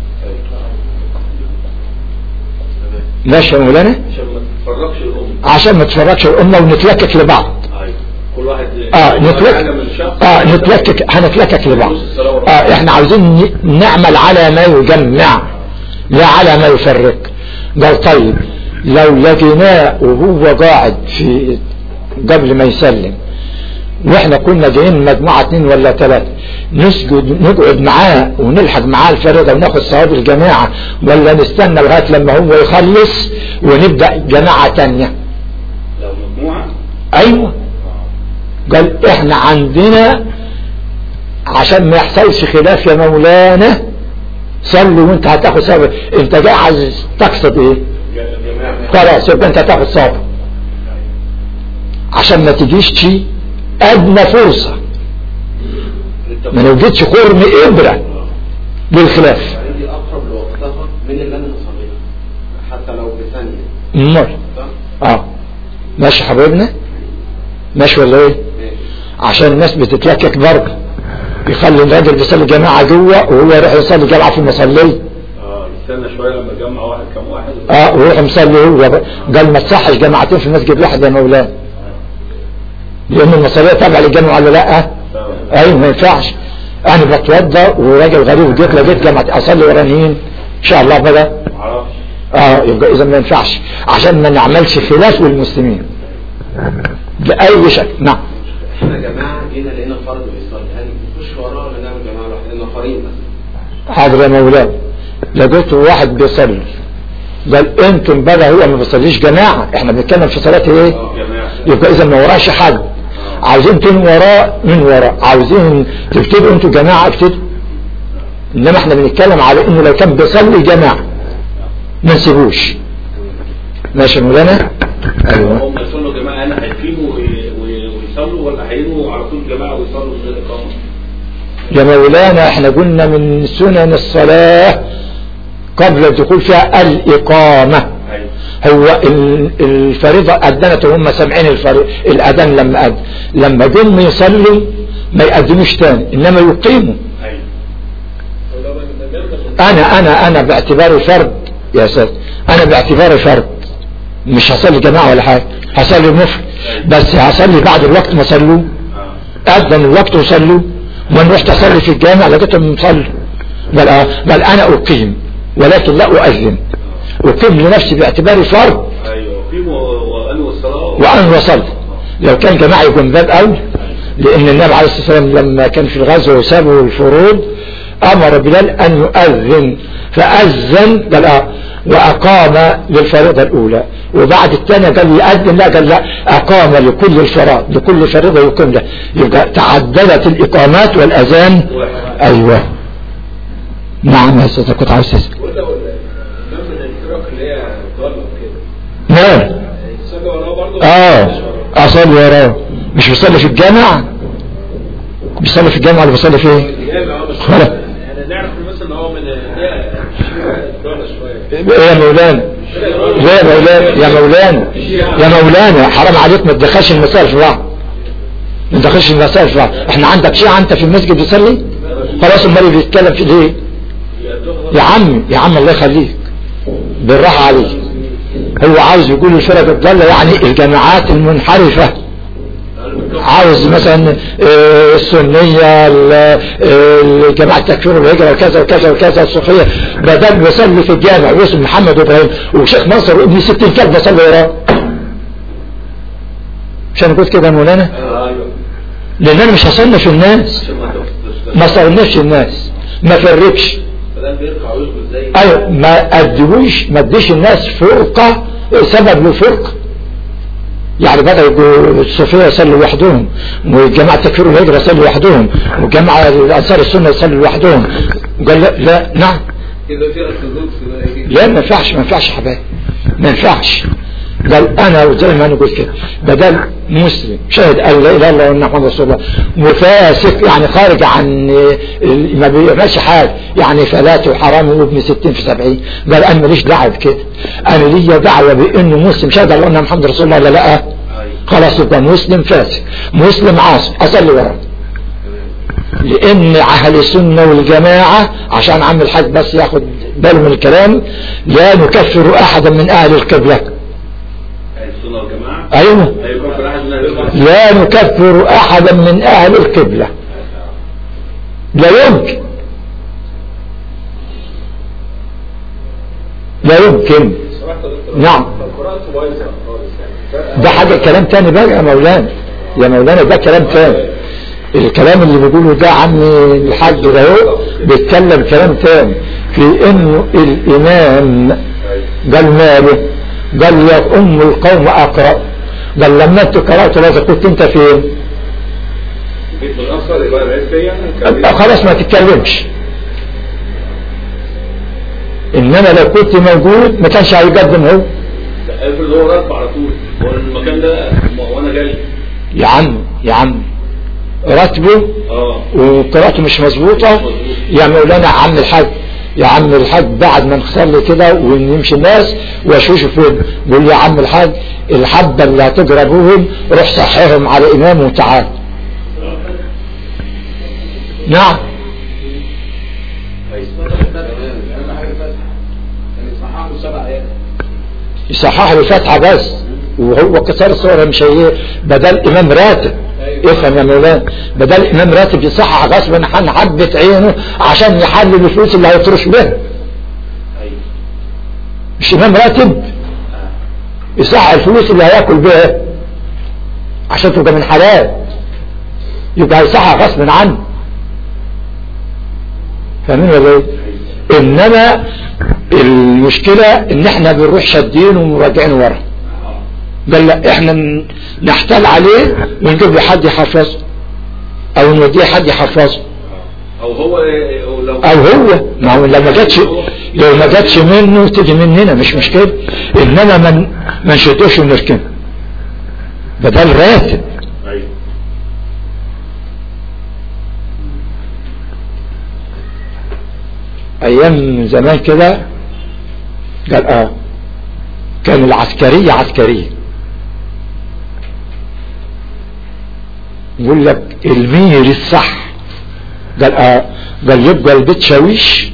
ماشي يا مولانا؟ عشان ما تفرقش الامه، عشان ما تفرقش الامه ونتلكك لبعض. كل واحد اه نتلكك اه نتلكك هنتلكك لبعض. اه احنا عاوزين نعمل على ما يجمع لا على ما يفرق. قال طيب لو لقيناه وهو قاعد في قبل ما يسلم، واحنا كنا جايين مجموعة اتنين ولا ثلاثة، نسجد نقعد معاه ونلحق معاه الفريضة وناخد ثواب الجماعة، ولا نستنى لغاية لما هو يخلص ونبدأ جماعة تانية؟ لو مجموعة ايوه. قال احنا عندنا عشان ما يحصلش خلاف يا مولانا صلوا وانت هتاخد ثواب. انت جاي عايز تقصد ايه؟ خلاص يبقى انت هتاخد ثواب، عشان ما تجيش شيء ادنى فرصة، ما نوجدش قرن ابرة للخلاف. عندي اقرب لوقتها من اللي انا هصليها حتى لو بثانية. امال اه ماشي حبيبنا، ماشي ولا ايه؟ عشان الناس بتتلكك برضه، يخلي الراجل بيصلي جماعة جوه وهو يروح يصلي جماعة في المصلية. اه يستنى شوية لما يجمع واحد كم واحد اه ويروح مصلي هو. قال ما تصحش جماعتين في المسجد واحد يا مولانا، لأن المصلية تابعة للجامعة ولا لا؟ ايوه ما ينفعش. انا بتوضى وراجل غريب جيت لقيت جامعة اصلي ورا مين؟ ان شاء الله بقى معرفش. اه يبقى اذا ما ينفعش، عشان ما نعملش خلاف للمسلمين بأي شكل. نعم. احنا جماعة جينا لقينا فرد بيصلي، هل نخش وراه ولا نعمل جماعة لوحدنا؟ لأنه قريب بس. حاضر يا مولانا. لقيت واحد بيصلي، قال انتم بقى هو ما بيصليش جماعة، احنا بنتكلم في صلاة ايه؟ يبقى اذا ما وراش حد. عاوزين تن وراه من وراه، عاوزين تبتدوا انتوا جماعة ابتدوا، انما احنا بنتكلم على انه لو كان بيصلي جماعة ما نسيبوش. ماشي يا مولانا؟ ايوه. هم يصلوا جماعة انا هيقيموا ويصلوا ولا هينوا على طول جماعة ويصلوا من غير اقامة؟ يا مولانا احنا قلنا من سنن الصلاة قبل الدخول فيها الإقامة. هو الفريضة أذنت وهم سامعين الأذان لما أذن، لما جم يصلوا ما يأذنوش تاني إنما يقيموا. أنا أنا أنا باعتباري فرد يا سيد، أنا باعتباري فرد مش هصلي جماعة ولا حاجة، هصلي مفرد بس هصلي بعد الوقت ما صلوا، أذن الوقت وصلوا، وأنا رحت أصلي في الجامع لقيتهم مصلوا. بل, بل أنا أقيم ولكن لا أؤذن، أقيم لنفسي باعتباري فرد. أيوه أقيم وأنوي الصلاة وأنوي صلاة. لو كان جماعة يكون باب أول، لأن النبي عليه الصلاة والسلام لما كان في الغزو وسابوا الفروض أمر بلال أن يؤذن، فأذن قال وأقام للفريضة الأولى، وبعد الثانية قال يؤذن، لا قال لا أقام لكل الفرائض، لكل فريضة يقيم له، يبقى تعددت الإقامات والأذان. أيوه نعم يا أستاذ كنت عاوز تسأل. ولا ولا من الفرق اللي هي ضلت كده. نعم. يصلي وراه برضه؟ اه أصلي وراه. مش بيصلي في الجامع؟ بيصلي في الجامع ولا بيصلي في ايه؟ خلاص. يعني نعرف مثلا ان هو من ضلت شويه. ايه يا مولانا؟ ليه يا مولانا؟ يا مولانا يا مولانا حرام عليك ما تدخلش المسائل في بعض. ما تدخلش المسائل في بعض. احنا عندك شيعة انت في المسجد بيصلي؟ خلاص امال بيتكلم في ليه؟ يا عم يا عم الله يخليك بالراحه عليك. هو عاوز يقول الفرق الضاله يعني الجماعات المنحرفه، عاوز مثلا السنيه الجماعه التكفير والهجره وكذا وكذا وكذا الصوفيه، بدل بيصلي في الجامع واسم محمد وابراهيم وشيخ ناصر وابن ستين كلب بصلي وراه. مش انا قلت كده يا مولانا؟ لان انا مش هصنف الناس، ما صنفش الناس، ما فرقش. ايوه ما ادوش ما اديش الناس فرقه سبب للفرقه. يعني بدأ الصوفيه يصلوا لوحدهم، وجماعه التكفير والهجره يصلوا لوحدهم، وجماعه انصار السنه يصلوا لوحدهم. قال لا, لا نعم لا ما ينفعش ما ينفعش يا حبايبي ما ينفعش. قال انا وزي ما انا قلت كده بدل مسلم شهد ان لا اله الا الله وان محمد رسول الله وفاسق يعني خارج عن ما بيعملش حاجه يعني فلات وحرام وابن ستين في سبعين، قال انا ماليش دعوه بكده، انا ليا دعوه بانه مسلم شهد ان الله محمد رسول الله ولا لا؟ خلاص يبقى مسلم فاسق مسلم عاصي اصلي وراه. لان اهل السنه والجماعه عشان عم الحاج بس ياخد باله من الكلام لا نكفر احدا من اهل القبله. ايوه لا نكفر احدا من اهل القبلة لا يمكن لا يمكن. نعم ده حاجة كلام تاني بقى يا مولانا يا مولانا ده كلام تاني. الكلام اللي بيقوله ده عمي الحاج ده بيتكلم كلام تاني في انه الامام قال ماله قال يا ام القوم اقرأ. قال لما انت قرأت لازم كنت انت فين؟ خلاص ما تتكلمش. انما لو كنت موجود ما كانش هيقدم هو. افرض هو رد على طول هو المكان ده وانا جاي. يا عم يا عم راتبه اه وقراءته مش مظبوطه يا مولانا عم الحاج يا عم الحاج بعد ما نصلي كده ونمشي الناس واشوشوا فين قول يا عم الحاج الحبه اللي هتجربوهم روح صحيهم على امام وتعال. نعم يصحح له فتحه بس وهو كسر الصوره مش هي بدل امام راتب. افهم يا مولانا بدل امام راتب يصحح غصبا عن حبه عينه عشان يحلل الفلوس اللي هيطرش بها. مش امام راتب يصحح الفلوس اللي هياكل بها عشان تبقى من حلال يبقى هيصحح غصبا عنه. فاهمين ولا ايه؟ انما المشكله ان احنا بنروح شادين ومراجعين ورا. قال لا احنا نحتال عليه ونجيب له حد يحفظه او نوديه حد يحفظه او هو لو او هو ما هو لو ما جاتش لو ما جاتش منه تيجي مننا مش مشكله. انما من ما نشدوش ونركنه بدل راتب. ايوه ايام زمان كده قال اه كان العسكريه عسكريه يقول لك المير الصح قال اه قال يبقى البيت شاويش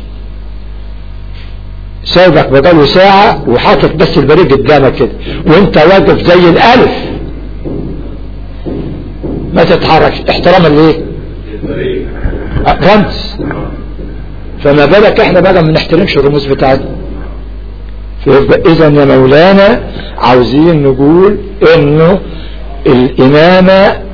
سايبك بداله ساعة وحاطط بس البريق قدامك كده وانت واقف زي الالف ما تتحركش احتراما ليه رمز. فما بالك احنا بقى ما نحترمش الرموز بتاعتنا. فيبقى اذا يا مولانا عاوزين نقول انه الامامة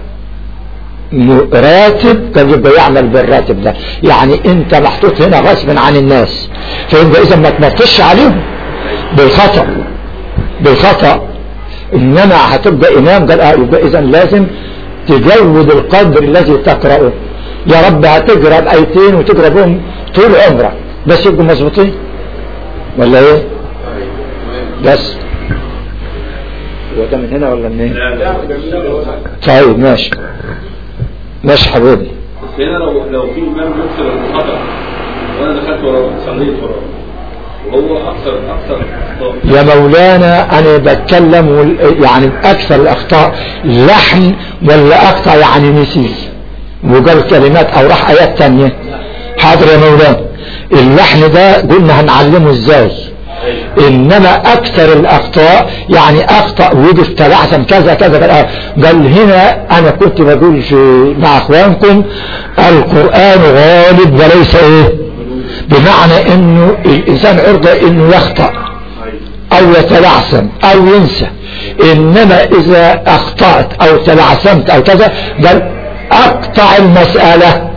راتب كان يبقى يعمل بالراتب ده يعني انت محطوط هنا غصبا عن الناس. فيبقى اذا ما تنطش عليهم بالخطأ بالخطأ انما هتبقى امام قال اه يبقى اذا لازم تجود القدر الذي تقرأه. يا رب هتقرأ بآيتين وتقرأ بهم طول عمرك بس يبقوا مظبوطين ولا ايه؟ بس هو ده من هنا ولا منين؟ طيب ماشي ماشي حبيبي. بس هنا لو لو في امام يكسر الخطأ وانا دخلت وراه صليت وراه وهو اكثر اكثر يا مولانا انا بتكلم يعني اكثر الاخطاء لحن ولا اخطا يعني نسي وقال كلمات او راح ايات تانية حاضر يا مولانا. اللحن ده قلنا هنعلمه ازاي، انما اكثر الاخطاء يعني اخطأ وقف تلعثم كذا كذا. قال هنا انا كنت بقول في مع اخوانكم القرآن غالب وليس ايه، بمعنى انه الانسان عرضة انه يخطأ او يتلعثم او ينسى، انما اذا اخطأت او تلعثمت او كذا قال اقطع المسألة،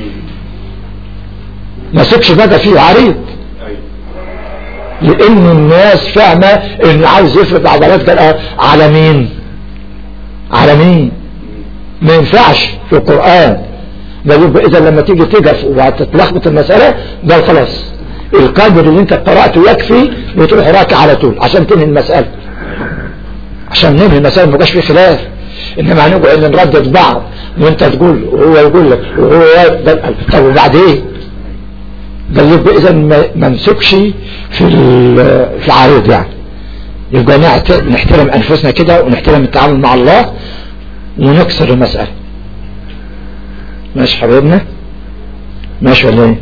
ما سيبش بقى فيه عريض، لان الناس فاهمة انه عاوز يفرض عضلات على مين على مين ما ينفعش في القرآن. يبقى اذا لما تيجي تقف وتتلخبط المسألة قال خلاص القدر اللي انت قرأته يكفي وتروح راكع على طول عشان تنهي المسألة، عشان ننهي المسألة ما يبقاش في خلاف. انما هنقعد نردد بعض وانت تقول وهو يقول لك وهو طب وبعد ايه؟ قال يبقى اذا ما نسكش في في العريض، يعني يبقى نحترم انفسنا كده ونحترم التعامل مع الله ونكسر المسألة. ماشي حبيبنا؟ ماشي ولا ايه؟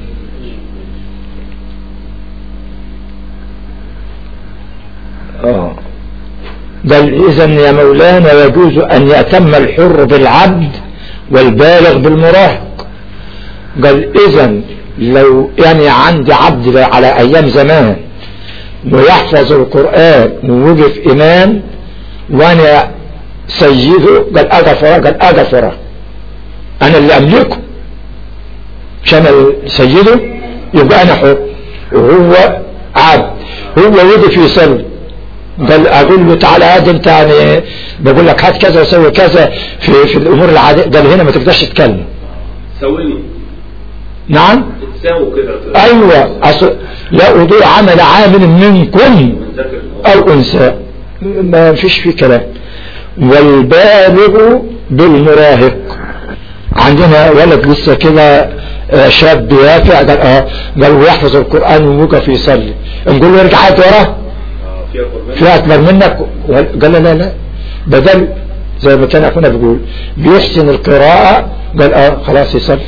اه قال اذا يا مولانا يجوز ان يأتم الحر بالعبد والبالغ بالمراهق. قال اذا لو يعني عندي عبد على ايام زمان ويحفظ القرآن ووقف امام وانا سيده قال اغفر قال اغفر انا اللي املكه عشان سيده يبقى انا حر وهو عبد، هو وقف يصلي قال اقول له تعالى هات انت يعني بقول لك هات كذا وسوي كذا في في الامور العاديه، قال هنا ما تقدرش تتكلم سويني نعم تساوي كده ايوه أصل لا أضيع عمل عامل منكم او انثى ما فيش فيه كلام. والبالغ بالمراهق عندنا ولد لسه كده شاب يافع قال اه قال ويحفظ القرآن ووقف يصلي نقول له ارجع هات وراه في اكبر منك، قال لا لا بدل زي ما كان اخونا بيقول بيحسن القراءة قال اه خلاص يصلي،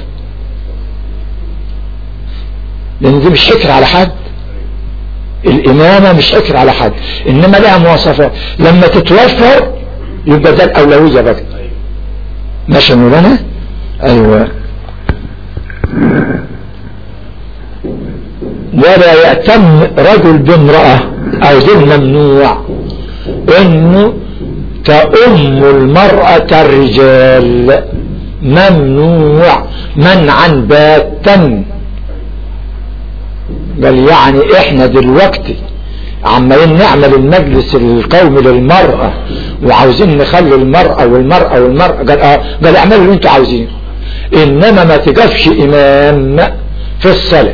لان دي مش حكر على حد، الامامة مش حكر على حد انما لها مواصفات لما تتوفر يبقى ده الاولوية بقى. ماشي مولانا؟ ايوه. ولا يأتم رجل بامرأة او دي ممنوع، انه تأم المرأة الرجال ممنوع منعا باتا. قال يعني احنا دلوقتي عمالين نعمل المجلس القومي للمرأة وعاوزين نخلي المرأة والمرأة والمرأة قال اه قال اعملوا اللي انتوا عاوزينه، انما ما تقفش امام في الصلاة.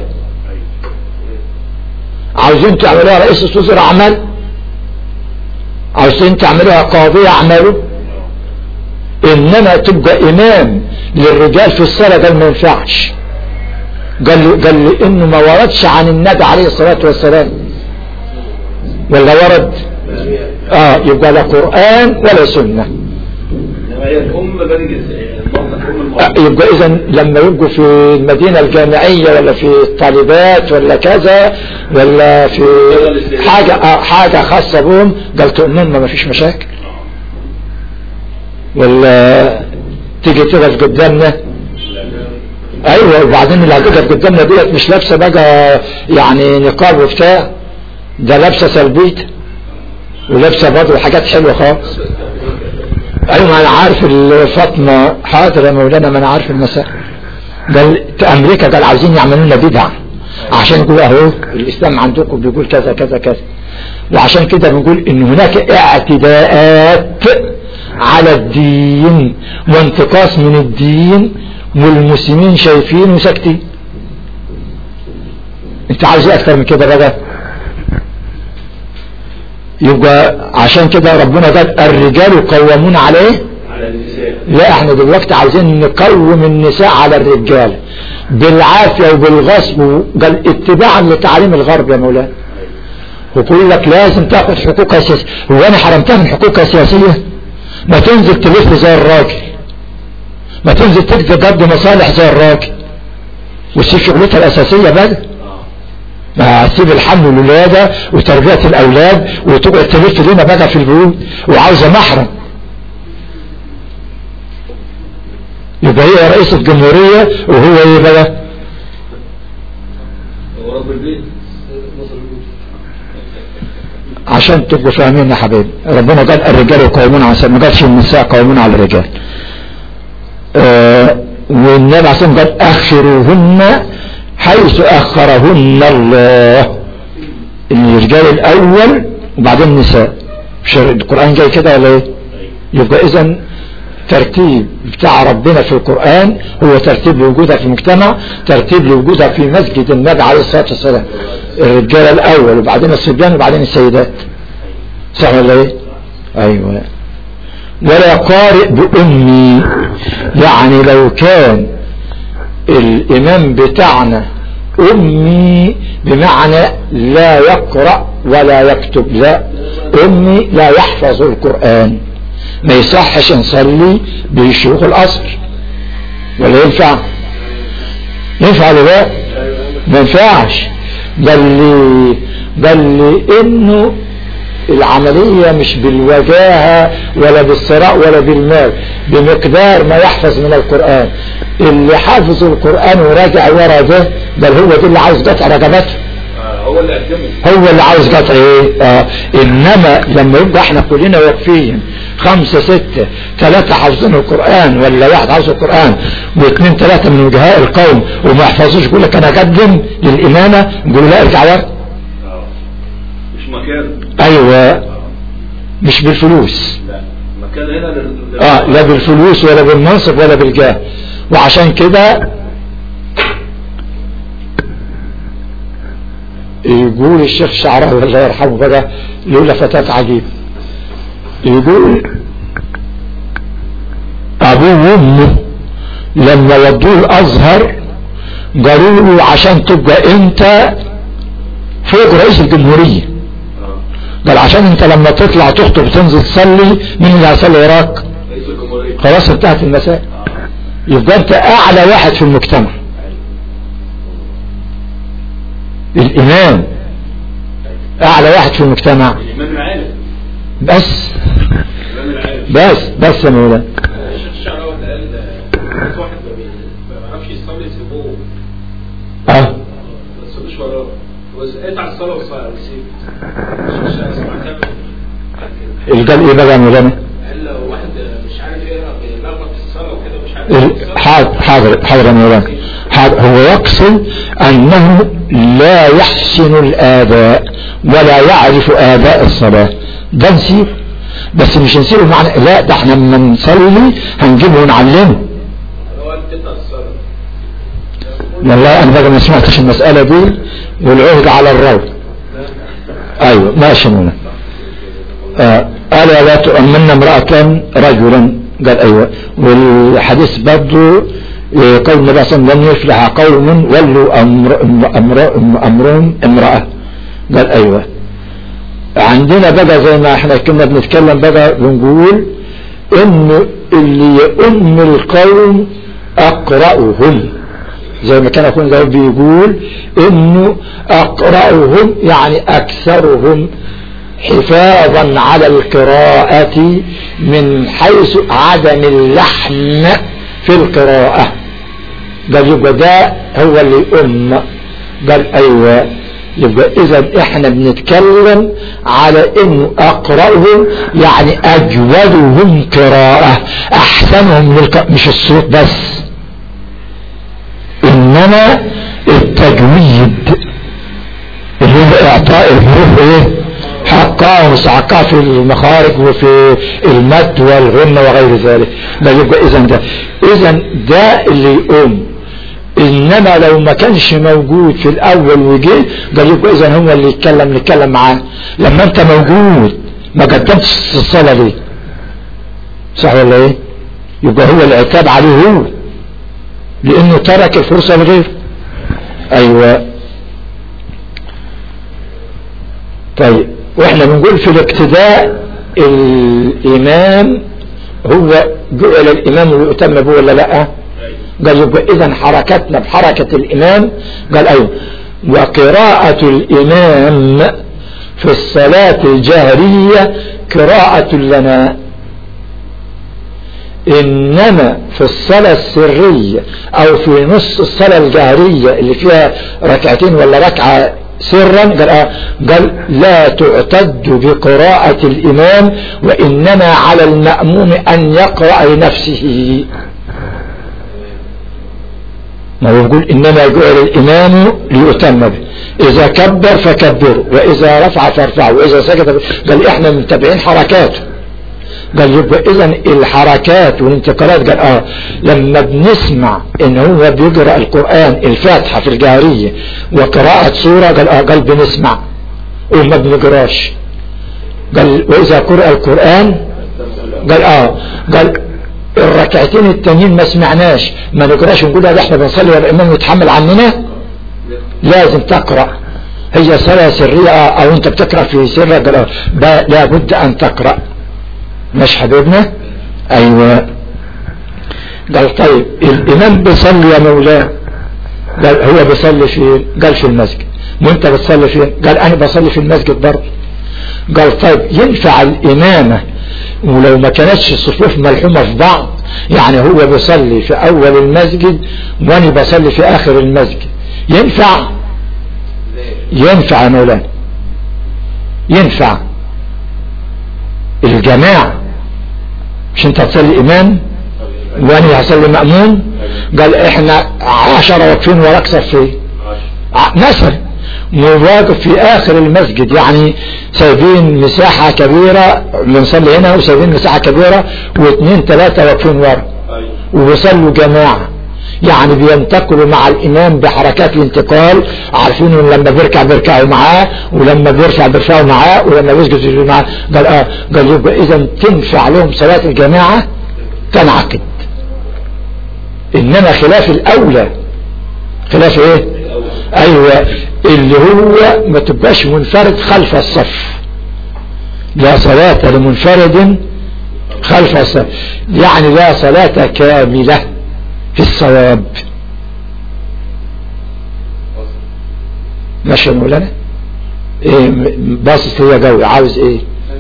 عاوزين تعملوها رئيس وزراء اعمال، عاوزين تعملوها قاضية اعملوا، انما تبقى امام للرجال في الصلاة قال ما ينفعش. قال قال لي انه ما وردش عن النبي عليه الصلاة والسلام ولا ورد اه يبقى لا قرآن ولا سنة. يبقى اذا لما يبقوا في المدينة الجامعية ولا في الطالبات ولا كذا ولا في حاجة آه حاجة خاصة بهم قال تؤمن ما فيش مشاكل، ولا تيجي تقف قدامنا ايوه. وبعدين اللي هتقف قدامنا ديت مش لابسه بقى يعني نقاب وبتاع، ده لابسه سلبيت ولابسه برضه حاجات حلوه خالص. ايوه ما انا عارف الفاطمه حاضر يا مولانا ما انا عارف المسائل. قال امريكا قال عاوزين يعملوا لنا بدعه عشان يقولوا اهو الاسلام عندكم بيقول كذا كذا كذا، وعشان كده بنقول ان هناك اعتداءات على الدين وانتقاص من الدين والمسلمين شايفين وساكتين. انت عاوز ايه اكتر من كده بقى؟ يبقى عشان كده ربنا قال الرجال قوامون عليه على النساء. لا احنا دلوقتي عاوزين نقوم النساء على الرجال بالعافية وبالغصب، قال اتباعا لتعليم الغرب يا مولانا. ويقول لك لازم تاخد حقوقها سياسية، هو انا حرمتها من حقوقها السياسية؟ ما تنزل تلف زي الراجل، ما تنزل تقضي ضد مصالح زي الراجل، وتسيب شغلتها الاساسية بقى، ما هتسيب الحمل والولادة وتربية الاولاد وتقعد تلف لنا بقى في البيوت وعاوزة محرم. يبقى هي رئيسة جمهورية وهو ايه بقى؟ هو رب البيت. عشان تبقوا فاهمين يا حبيبي، ربنا قال الرجال يقومون على النساء، ما قالش النساء قوامون على الرجال. آه والنبي عليه الصلاة والسلام قال اخروهن حيث اخرهن الله، الرجال الاول وبعدين النساء. مش القرآن جاي كده ولا ايه؟ يبقى اذا ترتيب بتاع ربنا في القرآن هو ترتيب لوجودها في المجتمع، ترتيب لوجودها في مسجد النبي عليه الصلاة والسلام، الرجال الاول وبعدين الصبيان وبعدين السيدات، صح ولا ايه؟ ايوه. ولا قارئ بأمي، يعني لو كان الامام بتاعنا امي بمعنى لا يقرأ ولا يكتب، لا، امي لا يحفظ القرآن، ما يصحش نصلي بشيوخ الأصل ولا ينفع؟ ينفع ولا لا؟ ما ينفعش. بل بل انه العملية مش بالوجاهة ولا بالثراء ولا بالمال، بمقدار ما يحفظ من القرآن. اللي حافظ القرآن وراجع ورا ده، بل هو ده اللي عاوز قطع رقبته، هو اللي قدمه، هو اللي عاوز قطع ايه. آه. انما لما يبقى احنا كلنا واقفين خمسة ستة، ثلاثة حافظين القرآن ولا واحد حافظ القرآن واثنين ثلاثة من وجهاء القوم وما يحفظوش، يقول لك انا اقدم للامامة، نقول لا ارجع ورا، مش مكان. ايوه، مش بالفلوس، لا مكان هنا لل... اه لا بالفلوس ولا بالمنصب ولا بالجاه. وعشان كده يقول الشيخ شعراوي الله يرحمه بقى له لفتات عجيبة، يقول ابوه وامه لما ودوه الازهر قالوا له عشان تبقى انت فوق رئيس الجمهورية، قال عشان انت لما تطلع تخطب تنزل تصلي مين اللي هيصلي وراك؟ رئيس الجمهورية. خلاص انتهت المسائل. يبقى انت اعلى واحد في المجتمع، الامام اعلى واحد في المجتمع، الامام العالم بس الامام العالم بس بس يا مولانا. الشيخ الشعراوي قال ده واحد ما بيعرفش يصلي سيبوه، اه ما تصليش وراه، بس اتعب الصلاه والصلاه وسيب. اللي قال ايه بقى يا مولانا؟ قال لو واحد مش عارف يقرا بيلخبط في الصلاه وكده مش عارف. حاضر حاضر حاضر يا مولانا، حاضر. هو يقصد انه لا يحسن الاداء ولا يعرف اداء الصلاه، ده نسيب، بس مش نسيبه معنى لا، ده احنا لما نصلي هنجيبه ونعلمه. هو قال تقطع الصلاه. والله انا بقى ما سمعتش المساله دي، والعهد على الروض. ايوه ماشي مولانا. آه قال لا تؤمن امرأة رجلا، قال ايوه. والحديث برضو قول النبي صلى الله عليه وسلم لن يفلح قوم ولوا امر امر امرهم امرأة، قال ايوه. عندنا بقى زي ما احنا كنا بنتكلم بقى بنقول ان اللي يؤم القوم اقرأهم، زي ما كان اخونا جاوب بيقول انه اقرأهم يعني اكثرهم حفاظا على القراءة من حيث عدم اللحن في القراءة، قال يبقى ده هو اللي يؤم، قال ايوه. يبقى اذا احنا بنتكلم على انه اقرأهم يعني اجودهم قراءة، احسنهم للقراءة، مش الصوت بس، انما التجويد اللي هو اعطاء الحروف ايه حقها ومستحقها في المخارج وفي المد والغنة وغير ذلك. لا يبقى اذا ده اذا ده اللي يقوم. انما لو ما كانش موجود في الاول وجه ده يبقى اذا هو اللي يتكلم نتكلم معاه. لما انت موجود ما قدمتش الصلاة ليه؟ صح ولا ايه؟ يبقى هو العتاب عليه هو، لانه ترك الفرصة لغيره. ايوه. طيب واحنا بنقول في الاقتداء الامام هو جعل الامام ويؤتم به ولا لا؟ قال يبقى اذا حركتنا بحركة الامام. قال ايوه. وقراءة الامام في الصلاة الجهرية قراءة لنا، انما في الصلاة السرية او في نص الصلاة الجهرية اللي فيها ركعتين ولا ركعة سرا قال, آه قال لا تعتد بقراءة الامام، وانما على المأموم ان يقرأ لنفسه. ما هو يقول انما جعل الامام ليؤتم به، اذا كبر فكبروا، واذا رفع فارفعوا، واذا سجد. قال احنا متابعين حركاته. قال يبقى اذا الحركات والانتقالات. قال اه لما بنسمع ان هو بيقرأ القرآن الفاتحة في الجهرية وقراءة سورة قال اه قال بنسمع وما بنقراش. قال واذا قرأ القرآن قال اه قال الركعتين التانيين ما سمعناش ما نقراش ونقول ده احنا بنصلي والامام يتحمل عننا. لازم تقرأ، هي صلاة سرية او انت بتقرأ في سر. قال اه لابد ان تقرأ. مش حبيبنا؟ ايوه. قال طيب الامام بيصلي يا مولانا. قال هو بيصلي فين؟ قال في المسجد. وانت بتصلي فين؟ قال انا بصلي في المسجد برضه. قال طيب ينفع الامامة ولو ما كانتش الصفوف ملحومة في بعض، يعني هو بيصلي في اول المسجد وانا بصلي في اخر المسجد، ينفع؟ ينفع يا مولانا، ينفع. الجماعة مش انت هتصلي امام وانا هصلي مأمون. قال احنا عشرة واقفين وراك صفين مثلا وواقف في اخر المسجد، يعني سايبين مساحة كبيرة بنصلي هنا وسايبين مساحة كبيرة واثنين ثلاثة واقفين ورا وبيصلوا جماعة، يعني بينتقلوا مع الامام بحركات الانتقال، عارفين ان لما بيركع بيركعوا معاه ولما بيرفع بيرفعوا معاه ولما بيسجد يسجدوا معاه. قال اه قال يبقى اذا تنفع لهم صلاة الجماعة تنعقد، انما خلاف الاولى. خلاف ايه؟ ايوه اللي هو ما تبقاش منفرد خلف الصف. لا صلاة لمنفرد خلف الصف، يعني لا صلاة كاملة في الصواب. ماشي يا مولانا؟ ايه باصص ليا جوي عاوز ايه؟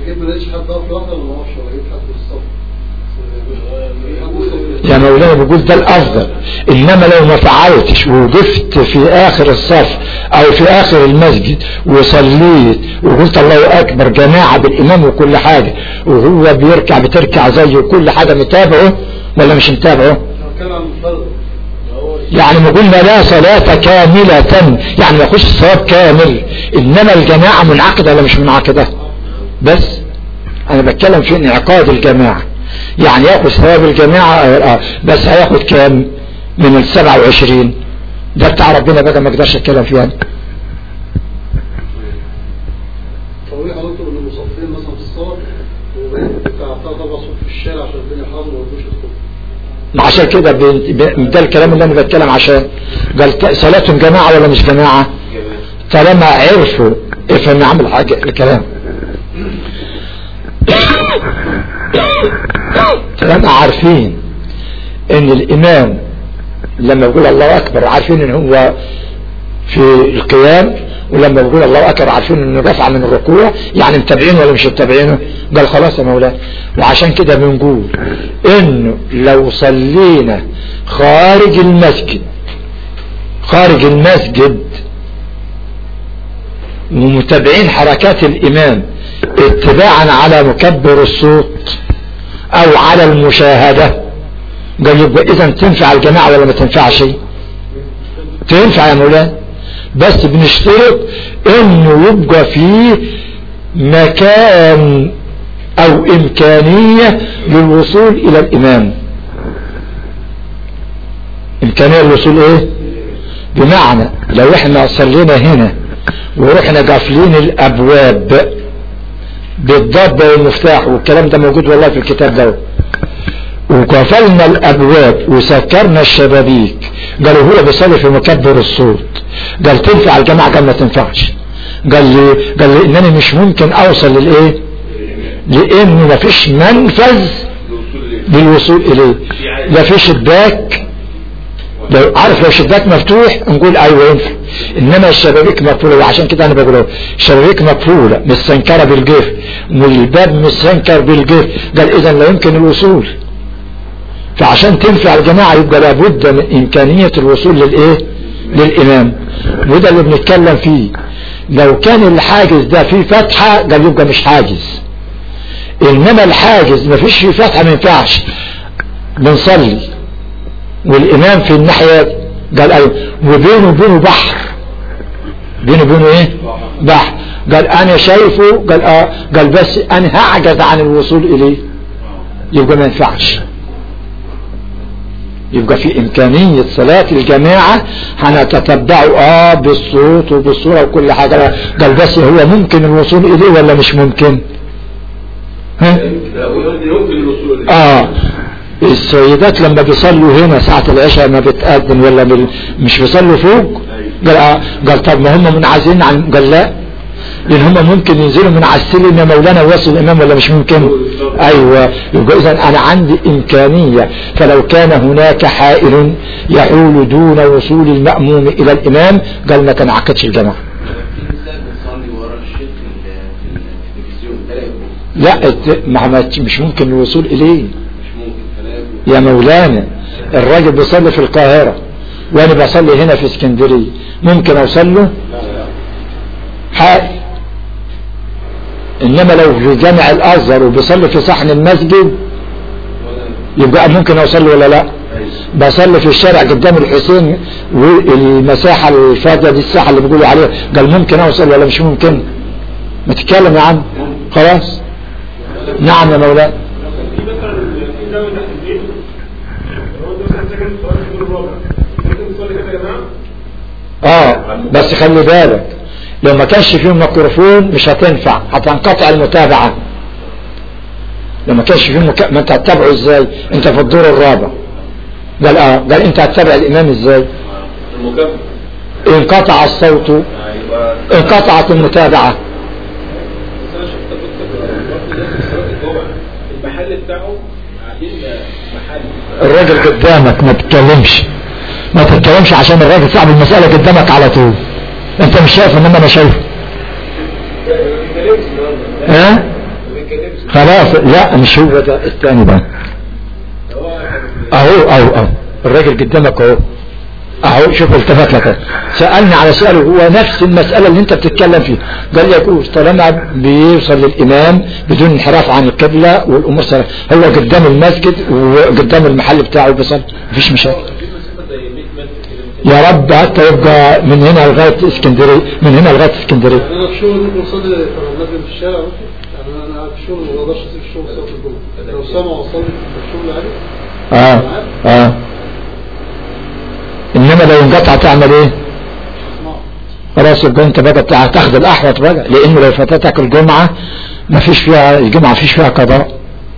يا مولانا بقول ده الافضل، انما لو ما فعلتش ووقفت في اخر الصف او في اخر المسجد وصليت وقلت الله اكبر جماعة بالامام وكل حاجة وهو بيركع بتركع زيه وكل حاجة متابعه ولا مش متابعه؟ يعني ما قلنا لا صلاة كاملة، يعني ما يخش الصواب كامل، انما الجماعة منعقدة ولا مش منعقدة؟ بس انا بتكلم في انعقاد الجماعة، يعني ياخد ثواب الجماعة بس هياخد كام من السبعة وعشرين؟ ده بتاع ربنا بقى ما اقدرش اتكلم فيه انا. طويل حضرتك ان المصلين مثلا في الصلاة وبتاع طبعا في الشارع عشان الدنيا حر وما يقدروش يدخلوا. عشان كده ده الكلام اللي انا بتكلم عشان قال صلاتهم جماعة ولا مش جماعة؟ طالما عرفوا افهم عمل حاجة الكلام طالما عارفين ان الامام لما يقول الله اكبر عارفين ان هو في القيام، ولما يقول الله اكبر عارفين انه رفع من الركوع، يعني متابعينه ولا مش متابعينه؟ قال خلاص يا مولانا. وعشان كده بنقول انه لو صلينا خارج المسجد خارج المسجد ومتابعين حركات الامام اتباعا على مكبر الصوت او على المشاهدة، قال يبقى اذا تنفع الجماعة ولا ما تنفعش؟ تنفع يا مولانا، بس بنشترط انه يبقى فيه مكان او امكانية للوصول الى الامام. امكانية للوصول ايه؟ بمعنى لو احنا صلينا هنا ورحنا قافلين الابواب بالضبة والمفتاح والكلام ده موجود والله في الكتاب ده، وقفلنا الابواب وسكرنا الشبابيك، قالوا هو بيصلي في مكبر الصوت، قال تنفع الجماعة؟ قال ما تنفعش. قال لي قال لي انني مش ممكن اوصل للايه؟ لانه ما فيش منفذ للوصول اليه، لا في شباك لو عارف لو شباك مفتوح نقول ايوه ينفع، انما الشبابيك مقفوله، وعشان كده انا بقول الشبابيك مقفوله مستنكره بالجيف والباب مستنكر بالجيف، قال اذا لا يمكن الوصول. فعشان تنفع الجماعه يبقى لابد من امكانيه الوصول للايه؟ للامام. وده اللي بنتكلم فيه. لو كان الحاجز ده فيه فتحه قال يبقى مش حاجز، انما الحاجز ما فيش فيه فتحه ما ينفعش. بنصلي والامام في الناحيه قال ايوه، وبينه وبينه بحر، بينه وبينه ايه؟ بحر. قال انا شايفه، قال اه، قال بس انا هعجز عن الوصول اليه، يبقى ما ينفعش. يبقى في امكانية صلاة الجماعة هنتتبعه اه بالصوت وبالصورة وكل حاجة. قال بس هو ممكن الوصول اليه ولا مش ممكن؟ ها؟ يمكن الوصول اليه. اه السيدات لما بيصلوا هنا ساعة العشاء ما بتأذن ولا بال... مش بيصلوا فوق؟ قال اه، قال طب ما هم منعزلين عن، قال لا، لان هم ممكن ينزلوا من على السلم يا مولانا ويوصل الامام ولا مش ممكن؟ ايوه. يبقى اذا انا عندي امكانية، فلو كان هناك حائل يحول دون وصول المأموم الى الامام قال ما تنعقدش الجماعة. لا ما مش ممكن الوصول اليه يا مولانا. الراجل بيصلي في القاهرة وانا بصلي هنا في اسكندرية، ممكن اوصل له؟ حائل. انما لو في جامع الازهر وبيصلي في صحن المسجد يبقى ممكن اوصل له ولا لا؟ بصلي في الشارع قدام الحسين والمساحة الفاضية دي الساحة اللي بيقولوا عليها، قال ممكن اوصل ولا مش ممكن؟ ما تتكلم يا عم خلاص. نعم يا مولانا. اه بس خلي بالك لو ما كانش فيه ميكروفون مش هتنفع، هتنقطع المتابعة. لو ما كانش فيه مك... ما انت هتتابعه ازاي؟ انت في الدور الرابع. قال اه، قال انت هتتابع الامام ازاي؟ انقطع الصوت انقطعت المتابعة. المحل بتاعه الراجل قدامك ما تتكلمش، ما تتكلمش عشان الراجل صعب المسألة قدامك على طول. انت مش شايف انما انا شايف. ها خلاص لا مش هو ده الثاني بقى. اهو اهو اهو الراجل قدامك اهو اهو. شوف التفت لك سألني على سؤاله هو نفس المسألة اللي انت بتتكلم فيه. قال لي يقول طالما بيوصل للامام بدون انحراف عن القبلة والامور سلام، هو قدام المسجد وقدام المحل بتاعه بيصلي مفيش مشاكل. يا رب حتى يبقى من هنا لغاية اسكندرية، من هنا لغاية اسكندرية. انا في شغل ممكن اصلي في في الشارع، يعني انا قاعد في شغل ما اقدرش اسيب الشغل صلاه الجمعه، لو سامع اصلي في الشغل عادي. اه اه انما لو انقطع تعمل ايه؟ خلاص يبقى انت بقى تاخد الاحوط بقى، لانه لو فاتتك الجمعة ما فيش فيها الجمعة ما فيش فيها قضاء.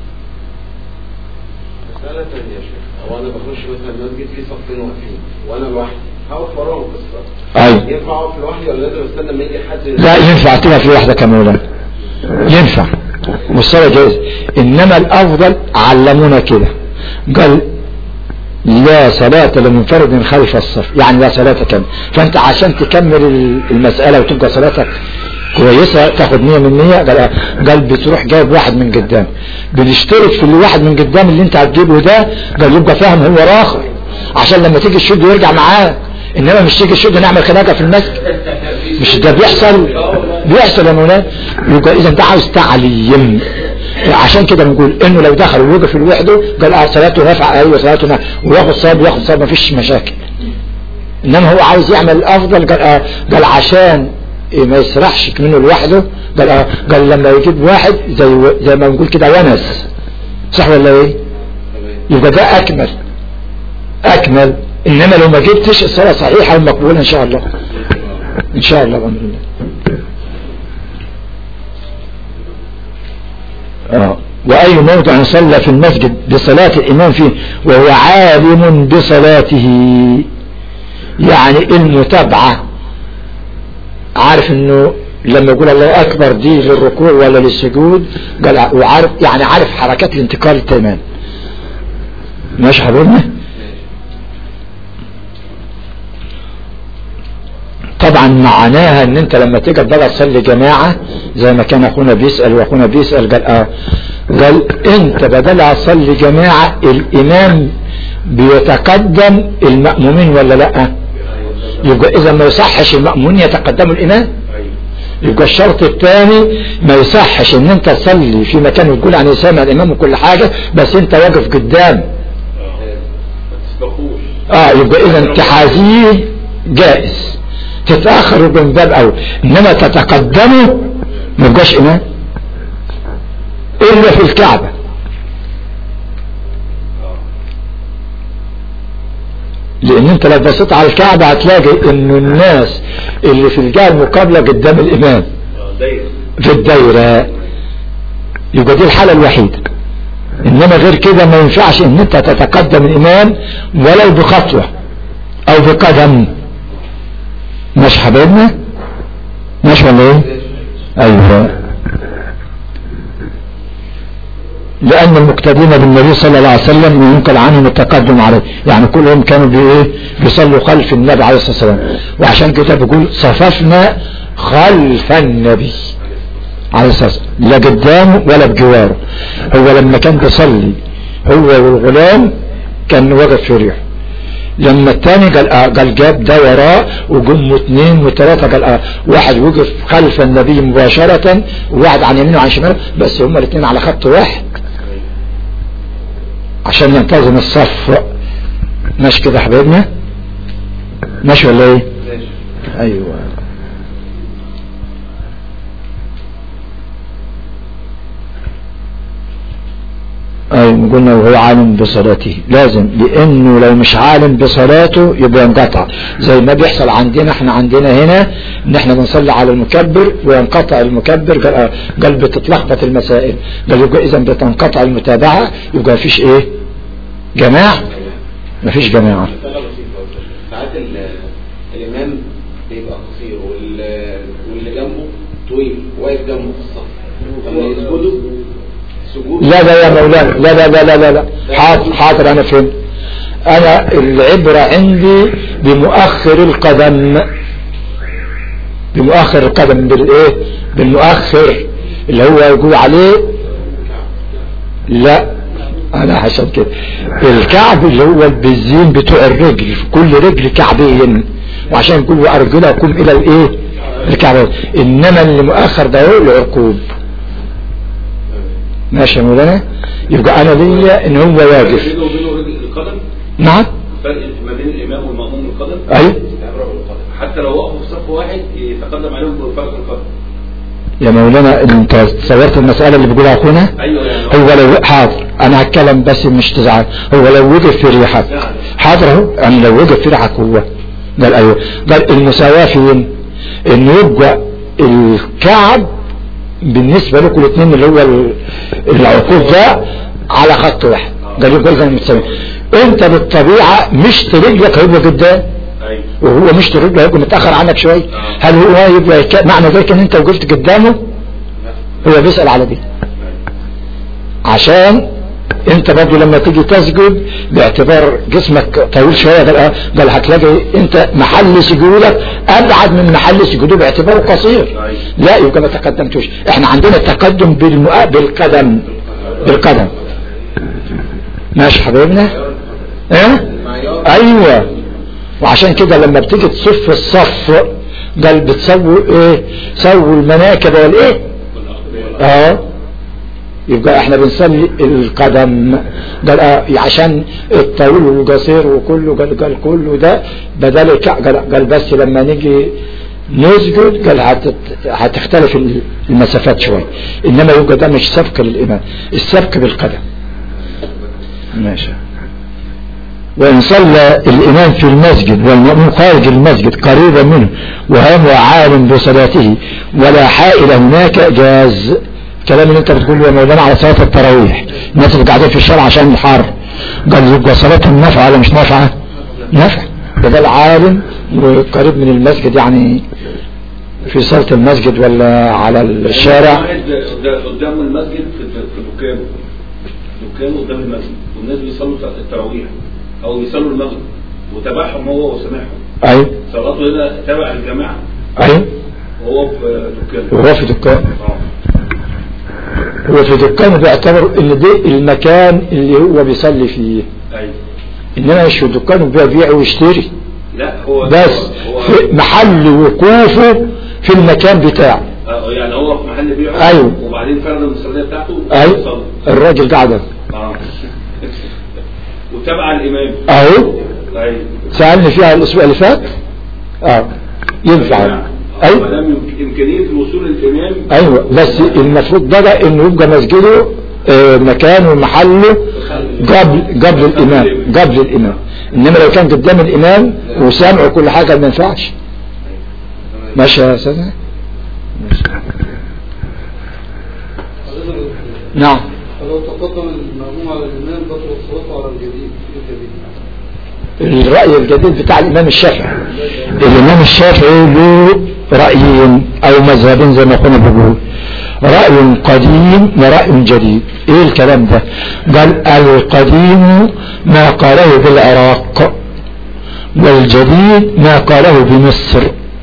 مسألة ثانية يا شيخ، هو انا بخش مثلا المسجد فيه صفين واقفين وانا لوحدي هقف وراهم في الصف. ايوه ينفع اقف لوحدي ولا لازم استنى لما يجي حد؟ لا ينفع تقف لوحدك يا مولانا، ينفع والصلاة جائزة. انما الافضل علمونا كده، قال لا صلاة لمنفرد خلف الصف، يعني لا صلاة كاملة. فانت عشان تكمل المسألة وتبقى صلاتك كويسة تاخد مية من مية، قال, قال بتروح جايب واحد من قدام، بنشترك في الواحد من قدام اللي انت هتجيبه ده، قال يبقى فاهم هو راخر عشان لما تيجي الشد يرجع معاه. انما مش تيجي الشد نعمل خناقة في المسجد، مش ده بيحصل بيحصل يا مولانا. يبقى اذا ده عاوز تعليم. عشان كده بنقول انه لو دخل ووقف لوحده قال اه صلاته نافعه، ايوه صلاته نافعه وياخد صواب وياخد صواب مفيش مشاكل. انما هو عاوز يعمل الافضل، قال اه قال عشان إيه ما يسرحش منه لوحده، قال اه قال لما يجيب واحد زي زي ما بنقول كده ونس، صح ولا ايه؟ يبقى ده اكمل اكمل. انما لو ما جبتش الصلاه صحيحه ومقبوله ان شاء الله ان شاء الله بامر الله. آه. وأي موضع صلى في المسجد بصلاة الإمام فيه وهو عالم بصلاته، يعني المتابعة، عارف انه لما يقول الله أكبر دي للركوع ولا للسجود، قال وعارف يعني عارف حركات الانتقال تمام. ماشي حضرنا. طبعا معناها ان انت لما تيجي بقى تصلي جماعة زي ما كان اخونا بيسأل واخونا بيسأل قال اه قال انت بدل تصلي جماعة الامام بيتقدم المأمومين ولا لا؟ يبقى اذا ما يصحش المأمومين يتقدموا الامام. يبقى الشرط الثاني ما يصحش ان انت تصلي في مكان وتقول عن سامع الامام وكل حاجة بس انت واقف قدام. اه يبقى اذا اتحازيه جائز، تتأخر من باب اول، انما تتقدموا ما يبقاش امام الا في الكعبة. لان انت لو بصيت على الكعبة هتلاقي ان الناس اللي في الجهة المقابلة قدام الامام في الدايرة، يبقى دي الحالة الوحيدة. انما غير كده ما ينفعش ان انت تتقدم الامام ولو بخطوة او بقدم. مش حبيبنا مش ولا ايه؟ ايوه، لان المقتدين بالنبي صلى الله عليه وسلم ينقل عنهم التقدم عليه، يعني كلهم كانوا بايه بيصلوا خلف النبي عليه الصلاة والسلام. وعشان كده بيقول صففنا خلف النبي عليه الصلاة والسلام، لا قدامه ولا بجواره. هو لما كان بيصلي هو والغلام كان واقف في ريحه، لما الثاني قال آه قال جاب ده وراه وجم اثنين وثلاثة قال اه واحد وقف خلف النبي مباشرة وواحد عن يمينه وعن شماله، بس هما الاثنين على خط واحد عشان ينتظم الصف. ماشي كده حبايبنا؟ ماشي ولا ايه؟ ايوه. ايوه قلنا وهو عالم بصلاته لازم، لانه لو مش عالم بصلاته يبقى ينقطع، زي ما بيحصل عندنا احنا عندنا هنا ان احنا بنصلي على المكبر وينقطع المكبر. قال, قال بتتلخبط المسائل، قال يبقى اذا بتنقطع المتابعة، يبقى مفيش ايه جماعة، مفيش جماعة. ساعات الامام بيبقى قصير واللي جنبه طويل واقف جنبه في الصف، لما يسجدوا لا لا يا مولانا لا لا لا لا لا, لا. حاضر حاضر انا فهمت. انا العبرة عندي بمؤخر القدم، بمؤخر القدم بالايه بالمؤخر اللي هو يقول عليه. لا انا عشان كده الكعب اللي هو البزين بتوع الرجل، في كل رجل كعبين، وعشان يقول ارجلكم الى الايه الكعبين، انما اللي مؤخر ده هو العقوب. ماشي يا مولانا؟ يبقى انا ليا ان هو واقف. نعم فرق ما بين الامام والمأموم القدم. ايوه حتى لو وقفوا في صف واحد يتقدم عليهم بفرق القدم. يا مولانا انت تصورت المسألة اللي بيقولها اخونا؟ ايوه يعني هو لو حاضر انا هتكلم بس مش تزعل. هو لو وقف في ريحك حاضر اهو، يعني لو وقف في ريحك هو قال ايوه، قال المساواة فين؟ ان يبقى الكعب بالنسبة لكم الاثنين اللي هو العقوب ده على خط واحد، قال يبقى اذا متساوي. انت بالطبيعة مشط رجلك هيبقى قدام وهو مشط رجله هيبقى متأخر عنك شوي، هل هو يبقى معنى ذلك ان انت وقفت قدامه؟ هو بيسأل على دي عشان انت برضو لما تيجي تسجد باعتبار جسمك طويل شوية قال, قال هتلاقي انت محل سجودك ابعد من محل سجوده باعتباره قصير. لا يبقى ما تقدمتوش. احنا عندنا التقدم بالمؤ... بالقدم بالقدم. ماشي حبيبنا؟ اه ايوه. وعشان كده لما بتيجي تصف الصف قال بتسووا ايه؟ سووا المناكب والايه؟ اه يبقى احنا بنسمي القدم قال اه عشان الطويل والقصير وكله قال قال كله ده بدل قال, قال بس لما نيجي نسجد قال هت هتختلف المسافات شوي، انما يبقى ده مش سبق للامام، السبق بالقدم. ماشي. وإن صلى الإمام في المسجد والمأموم خارج المسجد قريبا منه وهو عالم بصلاته ولا حائل هناك جاز. الكلام اللي انت بتقوله يا مولانا على صلاة التراويح، الناس اللي قاعدين في الشارع عشان الحر، قال يبقى صلاتهم نافعة ولا مش نافعة؟ نافعة. ده العالم وقريب من المسجد، يعني في صلاة المسجد ولا على الشارع. قدام المسجد في دكانه دكانه قدام المسجد والناس بيصلوا التراويح او بيصلوا المغرب وتابعهم هو وسمعهم ايوه صلاته هنا تابع الجماعة. ايوه وهو في دكانه. وهو في دكانه. هو في دكانه بيعتبر ان ده المكان اللي هو بيصلي فيه. ايوه. انما مش في دكانه بيبيع ويشتري. لا هو بس هو في محل وقوفه في المكان بتاعه. اه يعني هو في محل بيعه. ايوه. وبعدين فرد المصلية بتاعته. ايوه الراجل قاعد. اه وتابع الامام. اهو. ايوه. سألني فيها الاسبوع اللي فات. اه ينفع. ايوه. ما دام امكانية الوصول للامام. ايوه بس المفروض بقى انه يبقى مسجده آه مكانه ومحله قبل قبل الامام قبل الامام. انما لو كان قدام الامام وسامعه كل حاجه ما ينفعش. ماشي يا استاذ. نعم. فلو تقدم المأموم على الإمام بطل الصلاة على الجديد. الجديد الرأي الجديد بتاع الإمام الشافعي. الإمام الشافعي له رأيين أو مذهبين زي ما كنا بنقول، رأي قديم ورأي جديد. إيه الكلام ده؟ قال القديم ما قاله بالعراق، والجديد ما قاله بمصر.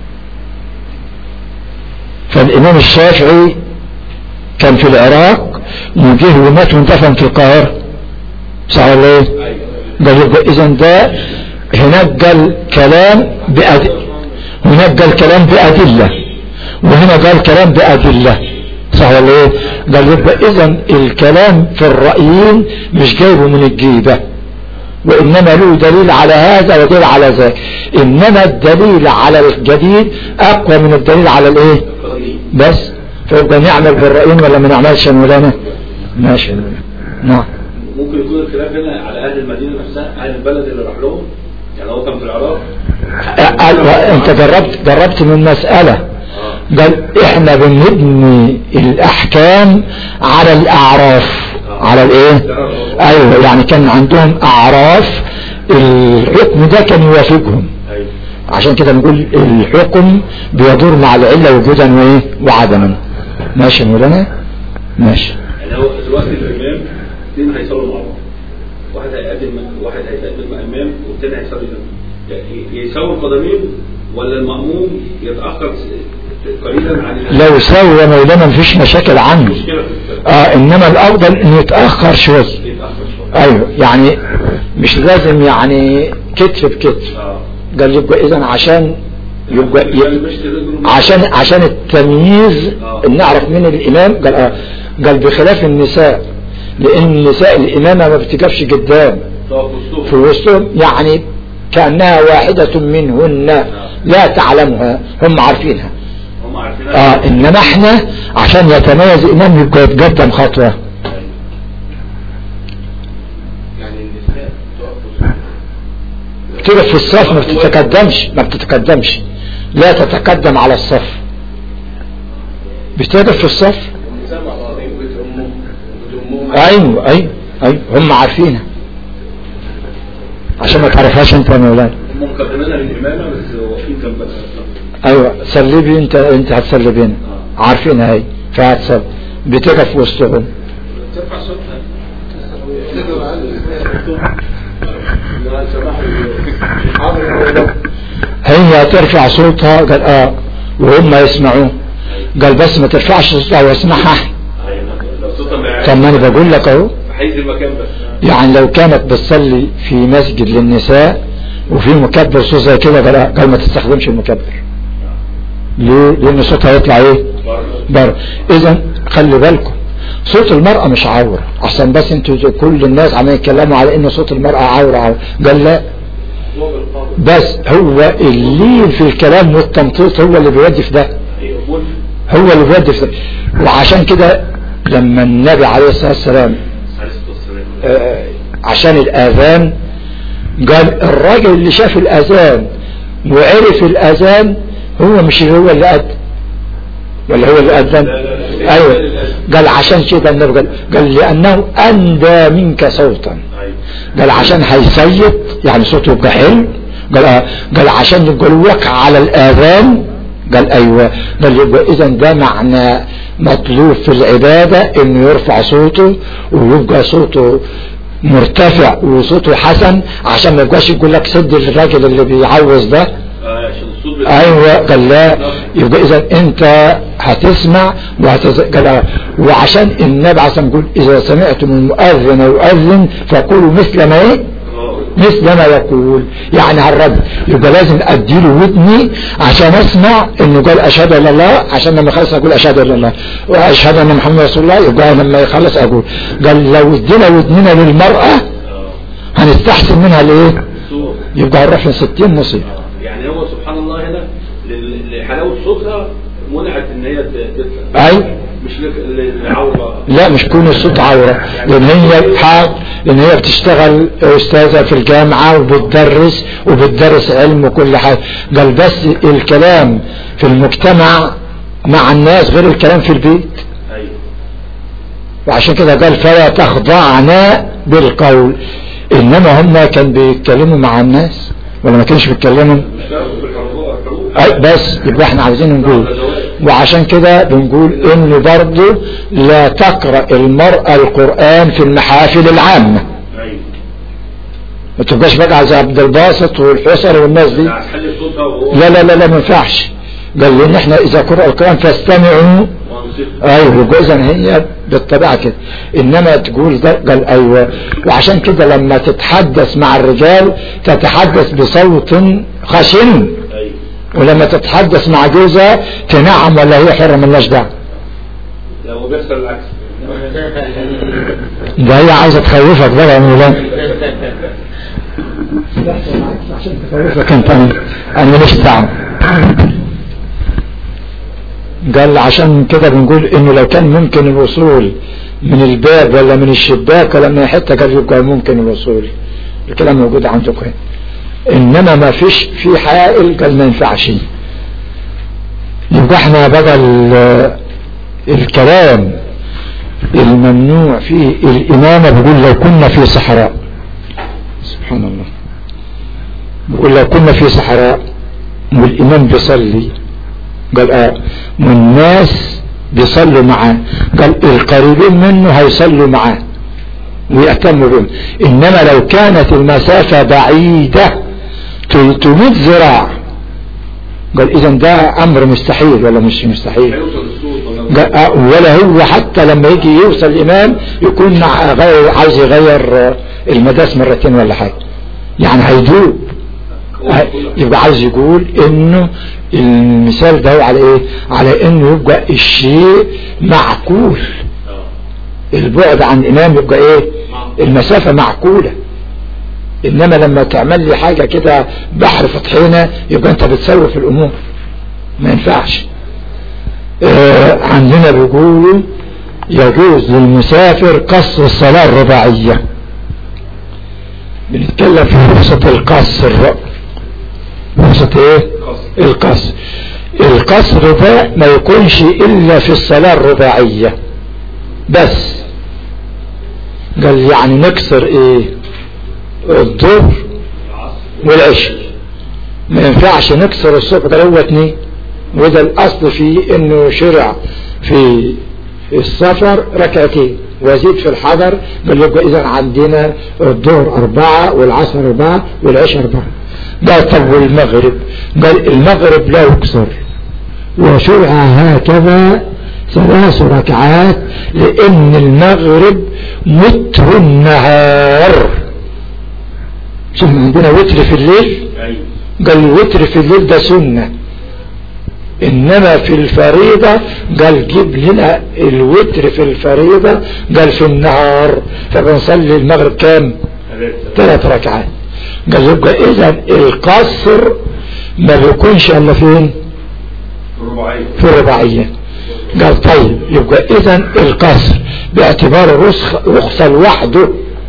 فالإمام الشافعي كان في العراق وجه ومات وندفن في القاهرة، صح ولا ايه؟ قال يبقى اذا ده هناك قال كلام بأدلة، هناك قال كلام بأدلة، وهنا قال كلام بأدلة، صح ولا ايه؟ قال يبقى اذا الكلام في الرأيين مش جايبه من الجيبة، وانما له دليل على هذا ودليل على ذاك. انما الدليل على الجديد اقوى من الدليل على الايه؟ بس فيبقى نعمل بالرأيين ولا ما نعملش مولانا؟ ماشي. نعم. ممكن يكون الخلاف هنا على اهل المدينه نفسها، اهل البلد اللي راح لهم، يعني هو كان في العراق. انت جربت جربت من مسألة قال احنا بنبني الاحكام على الاعراف. على الايه؟ ايوه يعني كان عندهم اعراف الحكم ده كان يوافقهم. عشان كده نقول الحكم بيدور مع العلة وجودا وايه وعدما. ماشي مولانا؟ ماشي. يعني هو دلوقتي الامام اثنين هيصلوا مع بعض، واحد هيقدم واحد هيقدم مع امام والثاني هيصلي جنبه، يعني يساوي القدمين ولا المأموم يتأخر قليلا عن لو سوى مولانا مفيش مشاكل عنه. اه انما الافضل انه يتأخر شوية. يتأخر شوية. ايوه يعني مش لازم يعني كتف بكتف. اه قال يبقى اذا عشان يبقى عشان عشان التمييز نعرف مين الامام. قال اه قال بخلاف النساء، لان النساء الامامه ما بتجابش قدام في وسطهم، يعني كانها واحده منهن لا تعلمها، هم عارفينها. هم عارفينها. اه انما احنا عشان يتميز الامام يبقى يتقدم خطوه. تقف في الصف ما بتتقدمش ما بتتقدمش لا تتقدم على الصف، بتقف في الصف. ايوه ايوه ايوه هم عارفينها عشان ما تعرفهاش انت يا مولانا. هم مقدمينها للامامه بس واقفين جنبها. ايوه سلبي انت انت هتسلب هنا. آه. عارفينها هي فهتسلب بتقف في وسطهم. ترفع صوتها. هي ترفع صوتها. قال اه وهم يسمعوه. قال بس ما ترفعش صوتها واسمعها. طب ما انا بقول لك اهو يعني لو كانت بتصلي في مسجد للنساء وفي مكبر صوت زي كده قال, قال ما تستخدمش المكبر. ليه؟ لان صوتها يطلع ايه؟ بره. اذا خلي بالكم صوت المرأة مش عورة، احسن بس انتوا كل الناس عم يتكلموا على ان صوت المرأة عورة عورة. قال لا، بس هو اللين في الكلام والتمطيط هو اللي بيودي في ده، هو اللي بيودي في ده. وعشان كده لما النبي عليه الصلاة والسلام آه عشان الآذان قال الراجل اللي شاف الآذان وعرف الآذان هو مش هو اللي قد ولا هو اللي أذن. أيوة قال عشان كده النبي قال, قال لأنه أندى منك صوتا. قال عشان هيسيط يعني صوته يبقى حلو. قال آه قال عشان يقول لك على الآذان. قال أيوة. قال يبقى إذا ده معنى مطلوب في العبادة إنه يرفع صوته ويبقى صوته مرتفع وصوته حسن عشان ما يبقاش يقول لك سد الراجل اللي بيعوز ده عشان الصوت ايوه قال لا، يبقى اذا انت هتسمع وهتز... قال وعشان النبي عشان يقول اذا سمعتم المؤذن يؤذن فقولوا مثل ما ايه مثل ما يقول، يعني هالرد يبقى لازم اديله ودني عشان اسمع انه قال اشهد ان الله، عشان لما يخلص اقول اشهد ان الله واشهد ان محمد رسول الله، يبقى لما يخلص اقول. قال لو ادينا ودننا للمرأة هنستحسن منها الايه؟ يبقى هنروح لستين مصيبة. يعني هو سبحان الله هنا لحلاوة صوتها منعت ان هي تدفع. اي مش للعورة. لا مش كون الصوت عورة، لان هي حاط لان هي بتشتغل استاذة في الجامعة وبتدرس وبتدرس علم وكل حاجة. قال بس الكلام في المجتمع مع الناس غير الكلام في البيت. ايوه. وعشان كده قال فلا تخضعنا بالقول، انما هم كان بيتكلموا مع الناس ولا ما كانش بيتكلموا؟ اي بس يبقى احنا عاوزين نقول، وعشان كده بنقول انه برضه لا تقرأ المرأة القرآن في المحافل العامة. ما تبقاش بقى زي عبد الباسط والحسن والناس دي. لا لا لا لا ما ينفعش. قال لنا احنا اذا قرأ القرآن فاستمعوا. ايوه يبقى اذا هي بالطبيعة كده، انما تقول ده قال ايوه. وعشان كده لما تتحدث مع الرجال تتحدث بصوت خشن، ولما تتحدث مع جوزها تنعم ولا هي حرة مالناش دعوة. لا هو بيحصل العكس. ده هي عايزة تخوفك بقى يا مولانا. عشان تخوفك انت، انا ماليش دعوة. قال عشان كده بنقول انه لو كان ممكن الوصول من الباب ولا من الشباك ولا من حتة قال يبقى ممكن الوصول. الكلام موجود عندكم، انما ما فيش في حائل قال ما ينفعش. يبقى احنا بدل الكلام الممنوع فيه الامامة بيقول لو كنا في صحراء، سبحان الله، بيقول لو كنا في صحراء والامام بيصلي قال اه والناس بيصلوا معاه، قال القريبين منه هيصلوا معاه ويأتموا بهم. انما لو كانت المسافة بعيدة ثلاثمائة ذراع قال اذا ده امر مستحيل ولا مش مستحيل؟ قال اه ولا هو حتى لما يجي يوصل الامام يكون عايز يغير المداس مرتين ولا حاجة، يعني هيدوب. يبقى عايز يقول انه المثال ده على ايه؟ على انه يبقى الشيء معقول، البعد عن الامام يبقى ايه؟ المسافة معقولة. انما لما تعمل لي حاجة كده بحر فتحينة يبقى انت بتسوي في الامور، ما ينفعش. آه عندنا بيقولوا يجوز للمسافر قصر الصلاة الرباعية. بنتكلم في رخصة القصر، رخصة ايه؟ القصر. القصر ده ما يكونش الا في الصلاة الرباعية بس. قال يعني نكسر ايه؟ الظهر والعشاء، ما ينفعش نكسر الصبح ده هو اتنين. وده الاصل فيه انه شرع في السفر ركعتين وزيد في الحضر. قال يبقى اذا عندنا الظهر اربعة والعصر اربعة والعشاء اربعة. قال طب والمغرب؟ قال المغرب لا يكسر، وشرع هكذا ثلاث ركعات لان المغرب وتر النهار. شوف عندنا وتر في الليل، قال الوتر في الليل ده سنة، انما في الفريضة قال جيب لنا الوتر في الفريضة قال في النهار. فبنصلي المغرب كام؟ ثلاث ركعات. قال يبقى اذا القصر ما بيكونش الا فين؟ في الرباعية. قال طيب يبقى اذا القصر باعتبار رخصة لوحده.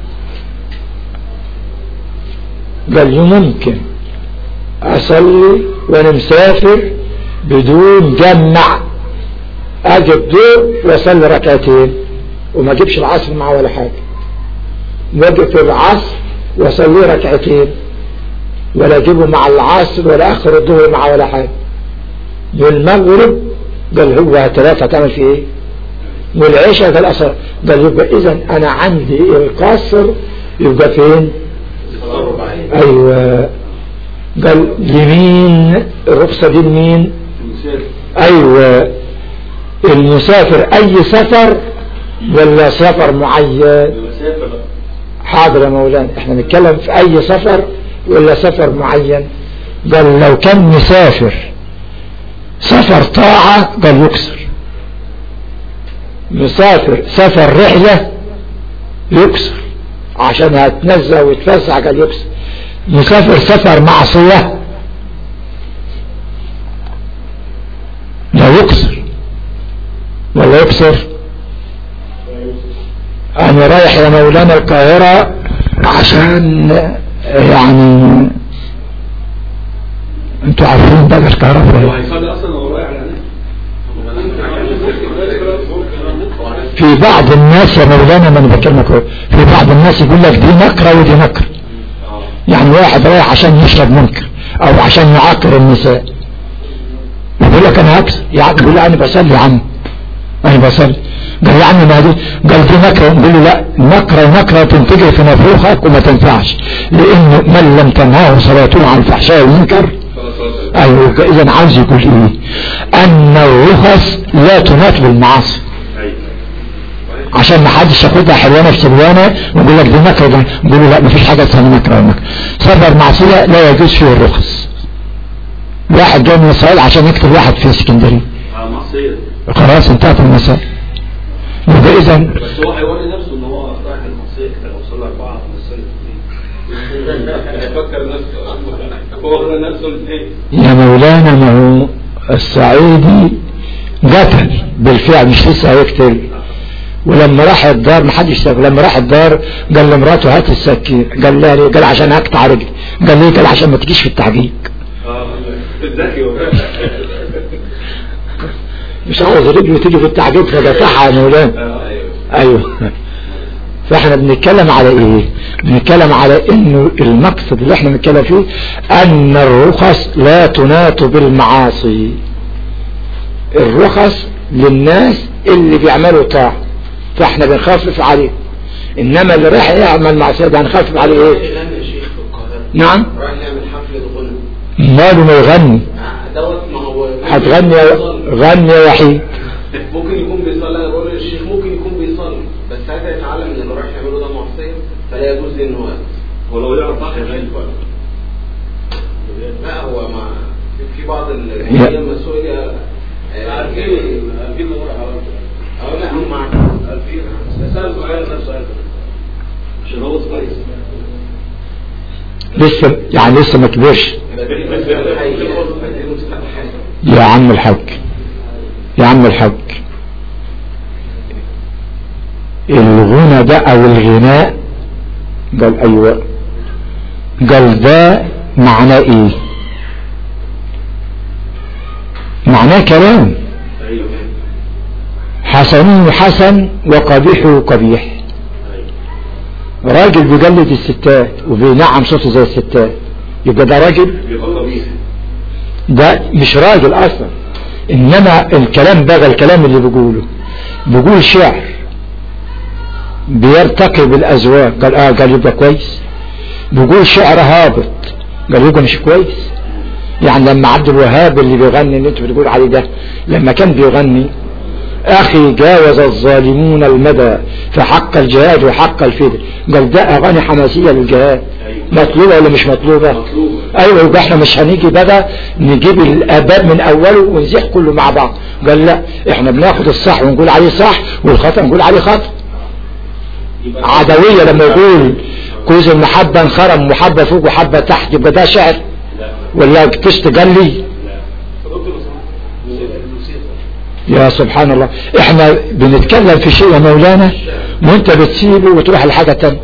قال لي ممكن اصلي وانا مسافر بدون جمع، اجي الظهر واصلي ركعتين وما اجيبش العصر معه ولا حاجة، واجي في العصر واصلي ركعتين ولا اجيبه مع العصر ولا اخر الظهر معه ولا حاجة. والمغرب قال هو ثلاثة تعمل في ايه؟ والعشاء قال اصل. قال يبقى اذا انا عندي القصر يبقى فين؟ ايوه قال لمين الرخصة دي لمين؟ ايوه المسافر اي سفر ولا سفر معين؟ حاضر يا مولانا احنا نتكلم في اي سفر ولا سفر معين؟ قال لو كان مسافر سفر طاعة قال يكسر، مسافر سفر رحلة يكسر عشان هتنزه ويتفسح قال يكسر، مسافر سفر معصية لا يكسر ولا يكسر. انا رايح يا مولانا القاهرة عشان يعني انتوا عارفين بقى الكهرباء هو هيصلي اصلا وهو رايح على في بعض الناس يا مولانا ما انا بكلمك في بعض الناس يقول لك دي نكره ودي نكره، يعني واحد رايح عشان يشرب منكر او عشان يعاقر النساء يقول لك انا هكسر، يعني يقول له انا بصلي يا عم انا بصلي، قال يا عم ما دي قال دي نكره، نقول له لا نكره نكره تنتجر في نفوخك وما تنفعش، لانه من لم تنهاه صلاته عن الفحشاء والمنكر. ايوه اذا عاوز يقول ايه؟ ان الرخص لا تناط بالمعاصي عشان ما حدش ياخدها حلوانه في سلوانه ويقول لك دي نكره، نقول له لا ما فيش حاجه اسمها نكره ونكره، سفر معصيه لا يجوز فيه الرخص. واحد جاي من اسرائيل عشان يكتب واحد في اسكندريه معصيه خلاص انتهت المسألة. يبقى اذا بس هو هيوري نفسه ان هو رايح المعصيه كده لو صلى اربعه يفكر نفسه هو نفسه الاثنين. يا مولانا ما هو الصعيدي قتل بالفعل مش لسه هيقتل، ولما راح الدار ما حدش ساب، لما راح الدار قال لمراته هات السكين، قال لها ليه؟ قال عشان اقطع رجلي، قال ليه؟ قال عشان ما تجيش في التعقيق. اه ذكي مش عاوز رجله تيجي في التعقيق فقطعها يا مولانا. ايوه فاحنا بنتكلم على ايه؟ بنتكلم على انه المقصد اللي احنا بنتكلم فيه ان الرخص لا تناط بالمعاصي، الرخص للناس اللي بيعملوا طاعة فاحنا بنخفف عليه، انما اللي راح يعمل معصية ده هنخفف عليه ايه؟ نعم راح يعمل حفلة غنى ماله ما يغني دوت ما هو هتغني غني يا وحيد. ممكن يكون بيصلي، انا بقول للشيخ ممكن يكون بيصلي بس هذا يتعلم ان اللي راح يعمله ده معصيه فلا يجوز لي ان هو ولو يعرف صح يغني لا هو ما في بعض اللي مسؤوليه عارفين عارفين نور حرام اه لا هم عارفين سأل سؤال نفس سؤال عشان هو كويس لسه يعني لسه ما كبرش يا عم الحاج يا عم الحاج الغنى ده او الغناء قال ايوه قال ده معناه ايه؟ معناه كلام حسن حسن وقبيح قبيح، راجل بيجلد الستات وبينعم صوته زي الستات يبقى ده راجل؟ ده مش راجل اصلا، انما الكلام بقى الكلام اللي بيقوله بيقول شعر بيرتقي بالازواج قال اه قال يبقى كويس، بيقول شعر هابط قال يبقى مش كويس. يعني لما عبد الوهاب اللي بيغني اللي انتوا بتقول عليه ده لما كان بيغني اخي جاوز الظالمون المدى فحق الجهاد وحق الفداء، قال ده اغاني حماسيه للجهاد مطلوبه ولا مش مطلوبه؟ مطلوبه. ايوه يبقى احنا مش هنيجي بقى نجيب الاباب من اوله ونزيح كله مع بعض، قال لا احنا بناخد الصح ونقول عليه صح والخطا نقول عليه خطا. عدويه لما يقول كوز المحبه انخرم وحبه فوق وحبه تحت يبقى ده شعر ولا تشتغلي؟ يا سبحان الله احنا بنتكلم في شيء يا مولانا وانت بتسيبه وتروح لحاجه ثانيه.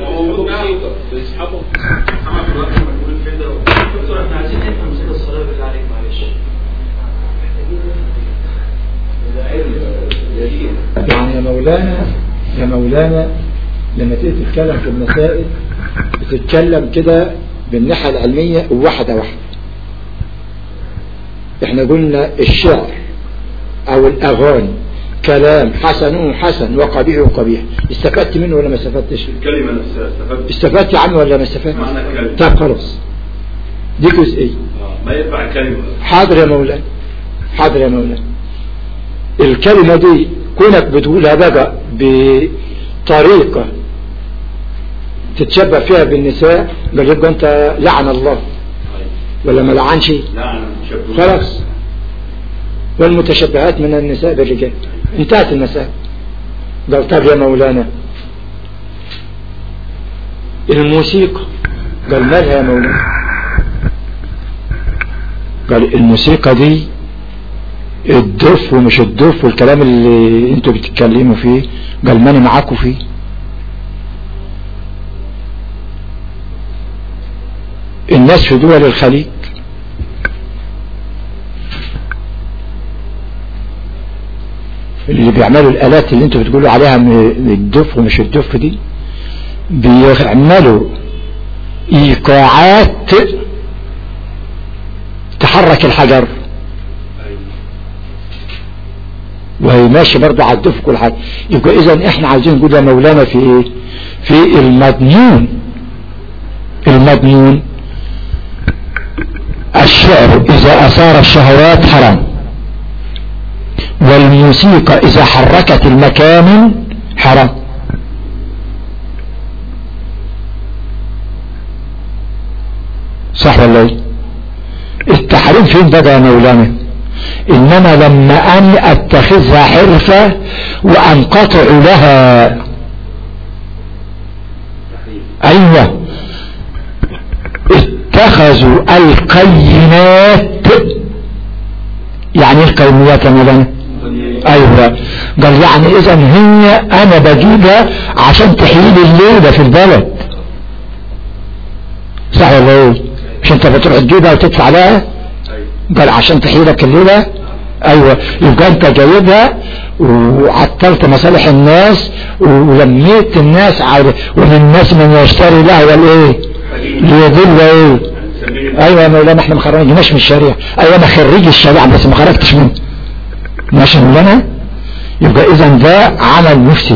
يعني يا مولانا يا مولانا لما تيجي تتكلم في المسائل بتتكلم كده بالناحيه العلميه واحده واحده. احنا قلنا الشعر او الاغاني كلام حسن حسن وقبيح قبيح، استفدت منه ولا ما استفدتش؟ الكلمه نفسها استفدت. استفدت عنه ولا ما استفدت؟ معنى الكلمه. طب خلاص دي جزئية. ما ينفع الكلمة. حاضر يا مولانا، حاضر يا مولانا. الكلمة دي كونك بتقولها بقى بطريقة تتشبه فيها بالنساء، قال يبقى انت لعن الله ولا ما لعنش؟ لعن خلاص. والمتشبهات من النساء بالرجال، انتهت المسألة. قال طب يا مولانا الموسيقى، قال مالها يا مولانا؟ قال الموسيقى دي الدف ومش الدف والكلام اللي انتوا بتتكلموا فيه، قال ماني معاكم فيه. الناس في دول الخليج اللي بيعملوا الآلات اللي انتوا بتقولوا عليها الدف ومش الدف دي، بيعملوا ايقاعات تحرك الحجر وهي ماشي برضه على الدف كل حاجة. يبقى اذا احنا عايزين نقول يا مولانا في ايه؟ في المضمون. المضمون الشعر اذا اثار الشهوات حرام، والموسيقى اذا حركت المكان حرام. صح ولا ايه؟ التحريم فين بقى يا مولانا؟ انما لما اني اتخذها حرفة وانقطع لها. ايوه اتخذوا القينات. يعني ايه القينات يا مولانا؟ ايوه قال يعني اذا هي انا بجيبها عشان تحيل الليلة في البلد. صح ولا ايه؟ مش انت بتروح تجيبها وتدفع لها؟ قال عشان تحيلك الليلة. ايوه يبقى انت جايبها وعطلت مصالح الناس ولميت الناس على، ومن الناس من يشتري لها والايه ليضل ايه. ايوه يا مولانا احنا ما خرجناش من الشريعة. ايوه انا خريج الشريعة بس ما خرجتش منه. ماشي يا مولانا؟ يبقى اذا ده عمل مفسد.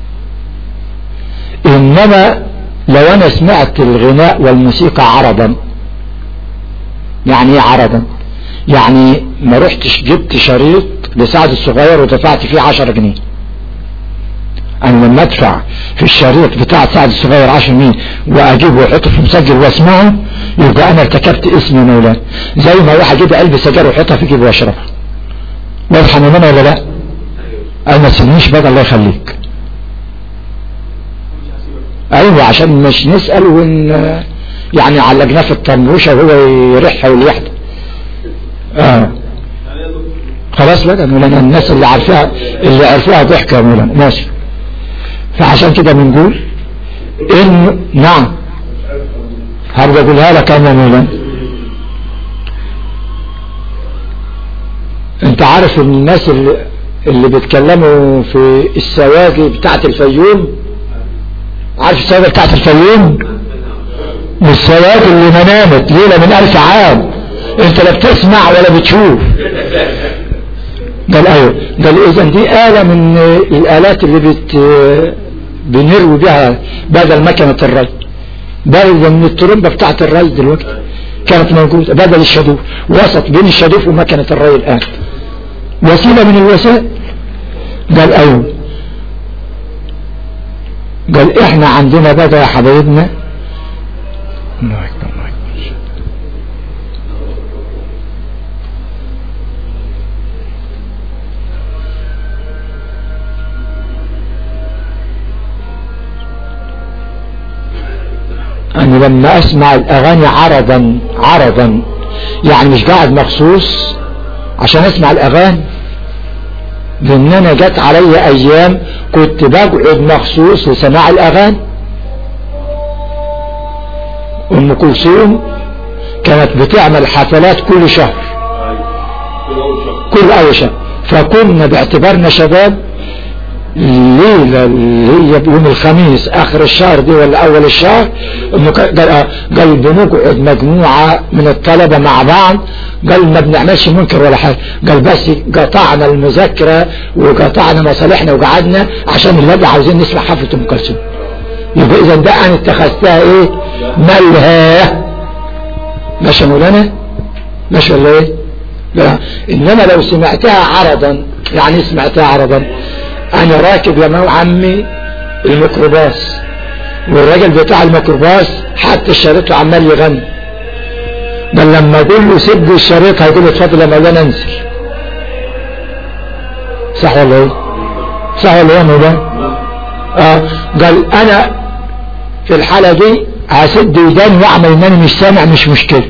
انما لو انا سمعت الغناء والموسيقى عرضا، يعني ايه عرضا؟ يعني ما رحتش جبت شريط لسعد الصغير ودفعت فيه عشرة جنيه. انا لما ادفع في الشريط بتاع سعد الصغير عشرة جنيه واجيبه واحطه في مسجل واسمعه، يبقى انا ارتكبت اسم يا مولانا. زي ما واحد يجيب علبة سجاير ويحطها في جيبه ويشربها. واضحة يا مولانا ولا لا؟ انا ما تسيبنيش بقى الله يخليك. ايوه عشان مش نسأل ون يعني علقناه في الطنبوشة وهو يريحها واليحدى. اه خلاص بقى مولانا الناس اللي عارفاها اللي عارفاها ضحكة يا مولانا. ماشي. فعشان كده بنقول ان نعم هرجع اقولها لك انا يا مولانا. انت عارف ان الناس اللي, اللي بيتكلموا في السواقي بتاعت الفيوم، عارف السواقي بتاعت الفيوم؟ السواقي اللي ما نامت ليلة من الف عام، انت لا بتسمع ولا بتشوف. قال ايوه قال اذا دي آلة من الآلات اللي بت بنروي بها بدل مكنة الري، بدل من الترمبة بتاعت الري دلوقتي كانت موجودة بدل الشدوف، وسط بين الشدوف ومكنة الري الآن، وسيلة من الوسائل. قال ايوه قال احنا عندنا بقى يا حبايبنا أنا لما أسمع الأغاني عرضا عرضا يعني مش قاعد مخصوص عشان أسمع الأغاني، لأن أنا جت علي أيام كنت بقعد مخصوص لسماع الأغاني. أم كلثوم كانت بتعمل حفلات كل شهر كل أول شهر، فكنا باعتبارنا شباب الليلة اللي هي يوم الخميس اخر الشهر دي ولا اول الشهر قال قال بنقعد مجموعة من الطلبة مع بعض، قال ما بنعملش منكر ولا حاجة، قال بس قطعنا المذاكرة وقطعنا مصالحنا وقعدنا عشان اللي عاوزين نسمع حفلة ام كلثوم. يبقى اذا ده انا اتخذتها ايه ملهى. ماشي ماشي مولانا ماشي ولا ايه؟ لا. انما لو سمعتها عرضا، يعني سمعتها عرضا، انا راكب يا مو عمي الميكروباص والراجل بتاع الميكروباص حتى الشريط وعمال يغني، بل لما اقول له سيب لي الشريط هيقول لي اتفضل يا مولانا انزل. صح ولا ايه؟ صح ولا ايه يا مولانا؟ اه قال انا في الحالة دي هسد وداني واعمل انني مش سامع، مش مشكلة.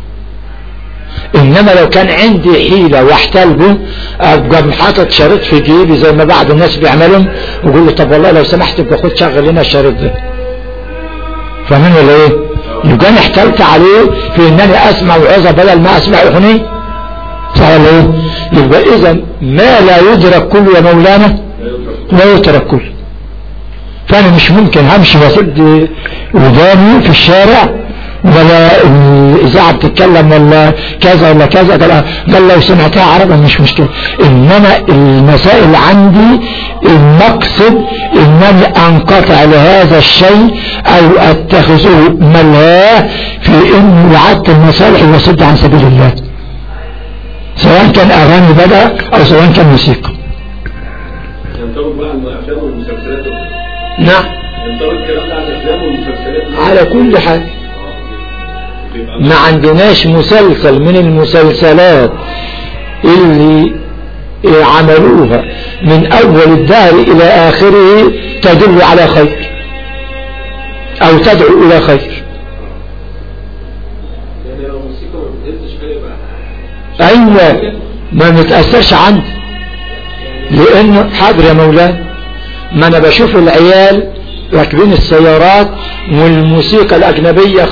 انما لو كان عندي حيلة واحتلبه ابقى حاطط شريط في جيبي زي ما بعض الناس بيعملهم ويقول له طب والله لو سمحت ابقى خد شغل لنا الشريط ده. فاهمين ولا ايه؟ يبقى انا احتلت عليه في انني اسمع وعظة بدل ما اسمع اغنية. صح ولا ايه؟ يبقى اذا ما لا يدرك كله يا مولانا لا يترك كله. فانا مش ممكن همشي واسد وداني في الشارع ولا الاذاعه بتتكلم ولا كذا ولا كذا، قال لو سمعتها عربا مش مشكله. انما المسائل عندي المقصد انني انقطع لهذا الشيء او اتخذه ملهاه في ان وعدت المصالح وصد عن سبيل الله، سواء كان اغاني بدا او سواء كان موسيقى. ينطبق بقى على الافلام والمسلسلات. نعم ينطبق الكلام ده على الافلام والمسلسلات على كل حاجه. ما عندناش مسلسل من المسلسلات اللي عملوها من اول الدهر الى اخره تدل على خير او تدعو الى خير. يعني لو الموسيقى ما بتهدش حاجه ايوه ما متأثرش عندي، لانه حاضر يا مولانا ما انا بشوف العيال راكبين السيارات والموسيقى الاجنبية